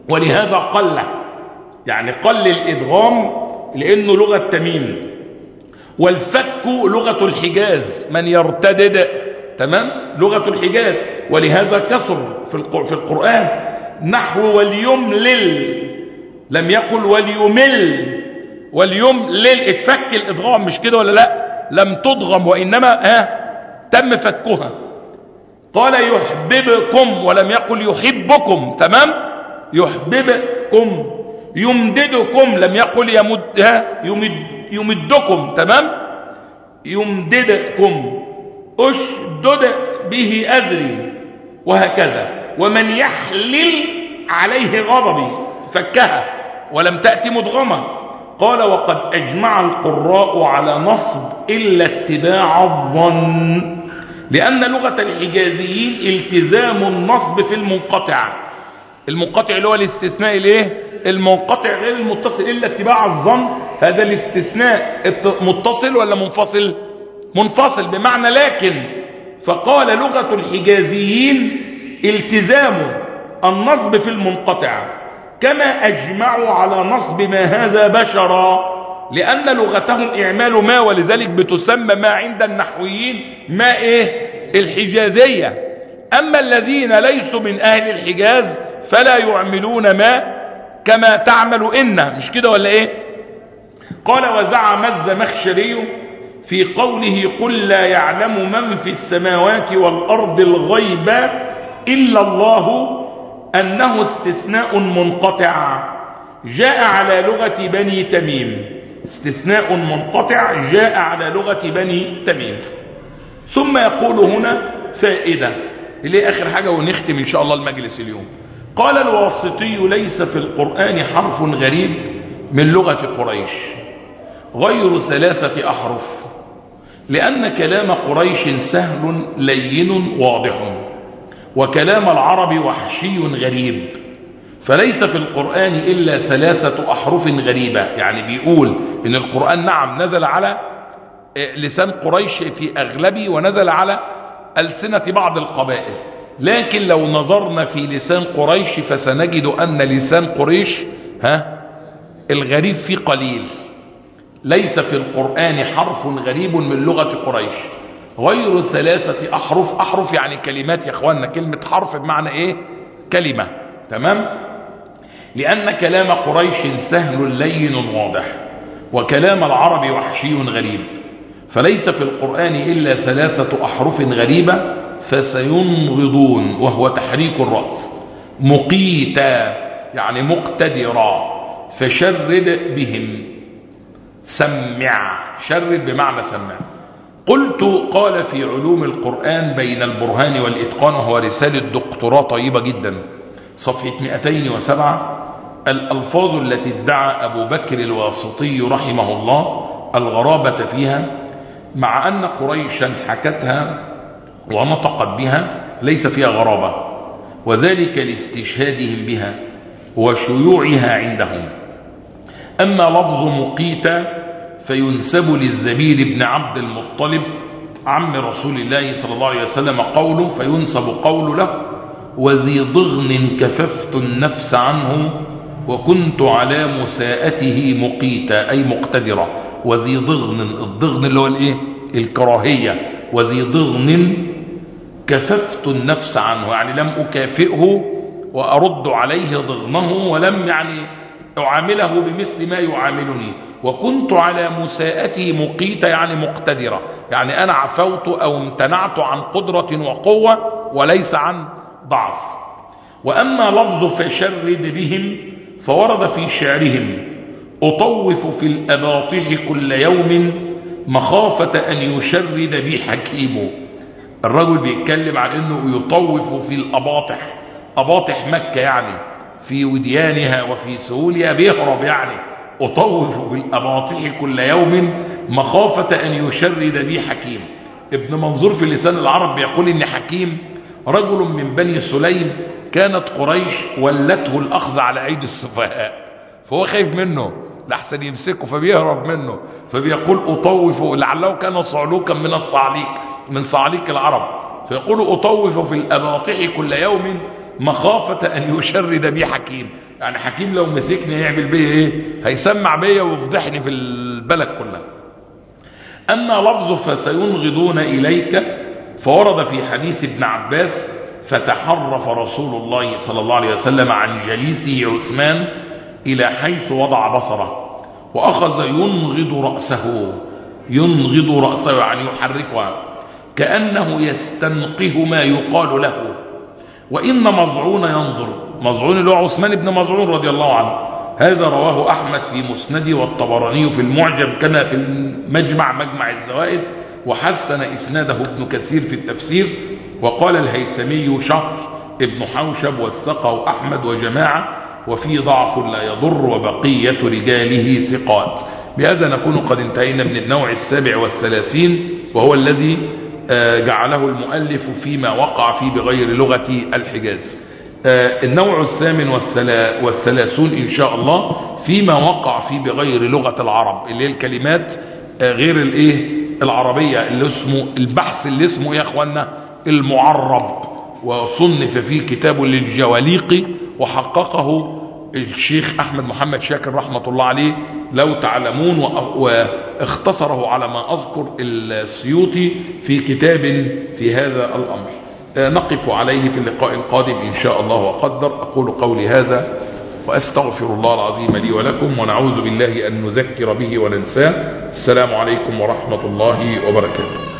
ولهذا قل، يعني قل الإدغام لأنه لغة تميم. والفك لغة الحجاز، من يرتدد، تمام، لغة الحجاز، ولهذا كثر في القرآن. نحو وليملل، لم يقل وليمل، وليملل اتفك الإدغام، مش كده ولا لا؟ لم تضغم وإنما تم فكها. قال يحببكم ولم يقل يحبكم، تمام، يحببكم. يمددكم لم يقل يمدكم، تمام، يمددكم. اشدد به أذري، وهكذا. ومن يحلل عليه غضبي، فكها ولم تأتي مدغمة. قال وقد أجمع القراء على نصب إلا اتباع الظن، لأن لغة الحجازيين التزام النصب في المنقطع. المنقطع اللي هو الاستثناء الايه؟ المنقطع غير المتصل، إلا اتباع الظن. هذا الاستثناء متصل ولا منفصل؟ منفصل، بمعنى لكن. فقال لغة الحجازيين التزام النصب في المنقطع، كما أجمعوا على نصب ما هذا بشرا، لأن لغتهم إعمال ما، ولذلك بتسمى ما عند النحويين ما الحجازية. أما الذين ليسوا من أهل الحجاز فلا يعملون ما كما تعمل إن، مش كده ولا إيه؟ قال وزعم الزمخشري في قوله قل لا يعلم من في السماوات والأرض الغيب إلا الله أنه استثناء منقطع جاء على لغة بني تميم. استثناء منقطع جاء على لغة بني تميم. ثم يقول هنا فائدة اللي آخر حاجة ونختم إن شاء الله المجلس اليوم. قال الواسطي ليس في القرآن حرف غريب من لغة قريش غير 3 أحرف، لأن كلام قريش سهل لين واضح، وكلام العرب وحشي غريب، فليس في القرآن إلا 3 أحرف غريبة. يعني بيقول إن القرآن نعم نزل على لسان قريش في أغلبه، ونزل على ألسنة بعض القبائل، لكن لو نظرنا في لسان قريش فسنجد أن لسان قريش الغريب فيه قليل. ليس في القرآن حرف غريب من لغة قريش غير 3 أحرف. أحرف يعني كلمات يا اخوانا، كلمة حرف بمعنى ايه؟ كلمة، تمام. لأن كلام قريش سهل لين واضح، وكلام العرب وحشي غريب، فليس في القرآن إلا 3 أحرف غريبة فسينغضون، وهو تحريك الرأس. مقيتا يعني مقتدرا، فشرد بهم. سمع، شرد بمعنى سمع. قلت قال في علوم القرآن بين البرهان والإتقان، وهو رسالة دكتوراه طيبة جدا، صفحة 207. الألفاظ التي ادعى أبو بكر الواسطي رحمه الله الغرابة فيها، مع أن قريشا حكتها ونطقت بها، ليس فيها غرابة، وذلك لاستشهادهم بها وشيوعها عندهم. أما لفظ مقيتا فينسب للزبير بن عبد المطلب عم رسول الله صلى الله عليه وسلم قوله، فينسب قول له وذي ضغن كففت النفس عنه وكنت على مساءته مقيتا، أي مقتدرة. وذي ضغن، الضغن اللي هو الايه؟ الكراهية. وذي ضغن كففت النفس عنه، يعني لم أكافئه وأرد عليه ضغنه، ولم يعني أعامله بمثل ما يعاملني. وكنت على مساءته مقيتا يعني مقتدرة، يعني أنا عفوت أو امتنعت عن قدرة وقوة وليس عن ضعف. وأما لفظ فشرد بهم فورد في شعرهم أطوف في الأباطح كل يوم مخافة أن يشرد بي حكيم. الرجل بيتكلم عن أنه يطوف في الأباطح، أباطح مكة يعني في وديانها وفي سهولها، بيهرب يعني. أطوف في الأباطح كل يوم مخافة أن يشرد بي حكيم. ابن منظور في لسان العرب بيقول إن حكيم رجل من بني سليم كانت قريش ولته الأخذ على أيدي السفهاء، فهو خايف منه لحسن يمسكه فبيهرب منه، فبيقول أطوف، لعله كان صعلوكا من الصعليك، من صعليك العرب، فيقول أطوف في الأباطح كل يوم مخافة أن يشرد بي حكيم. يعني حكيم لو مسكني هيعمل بيا ايه؟ هيسمع بيا ويفضحني في البلد كلها. اما لفظه فسينغضون اليك فورد في حديث ابن عباس فتحرف رسول الله صلى الله عليه وسلم عن جليسه عثمان الى حيث وضع بصره واخذ ينغض رأسه يعني يحركها كأنه يستنقه ما يقال له. وإن مظعون ينظر، مظعون اللي هو عثمان بن مظعون رضي الله عنه، هذا رواه أحمد في مسنده والطبراني في المعجم كما في مجمع الزوائد، وحسن إسناده ابن كثير في التفسير. وقال الهيثمي شهر ابن حوشب وثقه أحمد وجماعة وفيه ضعف لا يضر وبقية رجاله ثقات. بهذا نكون قد انتهينا من النوع 37 وهو الذي جعله المؤلف فيما وقع فيه بغير لغة الحجاز. النوع 38 إن شاء الله فيما وقع فيه بغير لغة العرب، اللي هي الكلمات غير العربية، اللي اسمه البحث اللي اسمه يا اخوانا المعرب، وصنف فيه كتاب للجواليقي وحققه الشيخ أحمد محمد شاكر رحمة الله عليه لو تعلمون، واختصره على ما أذكر السيوطي في كتاب في هذا الأمر. نقف عليه في اللقاء القادم إن شاء الله وقدر. أقول قولي هذا وأستغفر الله العظيم لي ولكم، ونعوذ بالله أن نذكر به وننساه. السلام عليكم ورحمة الله وبركاته.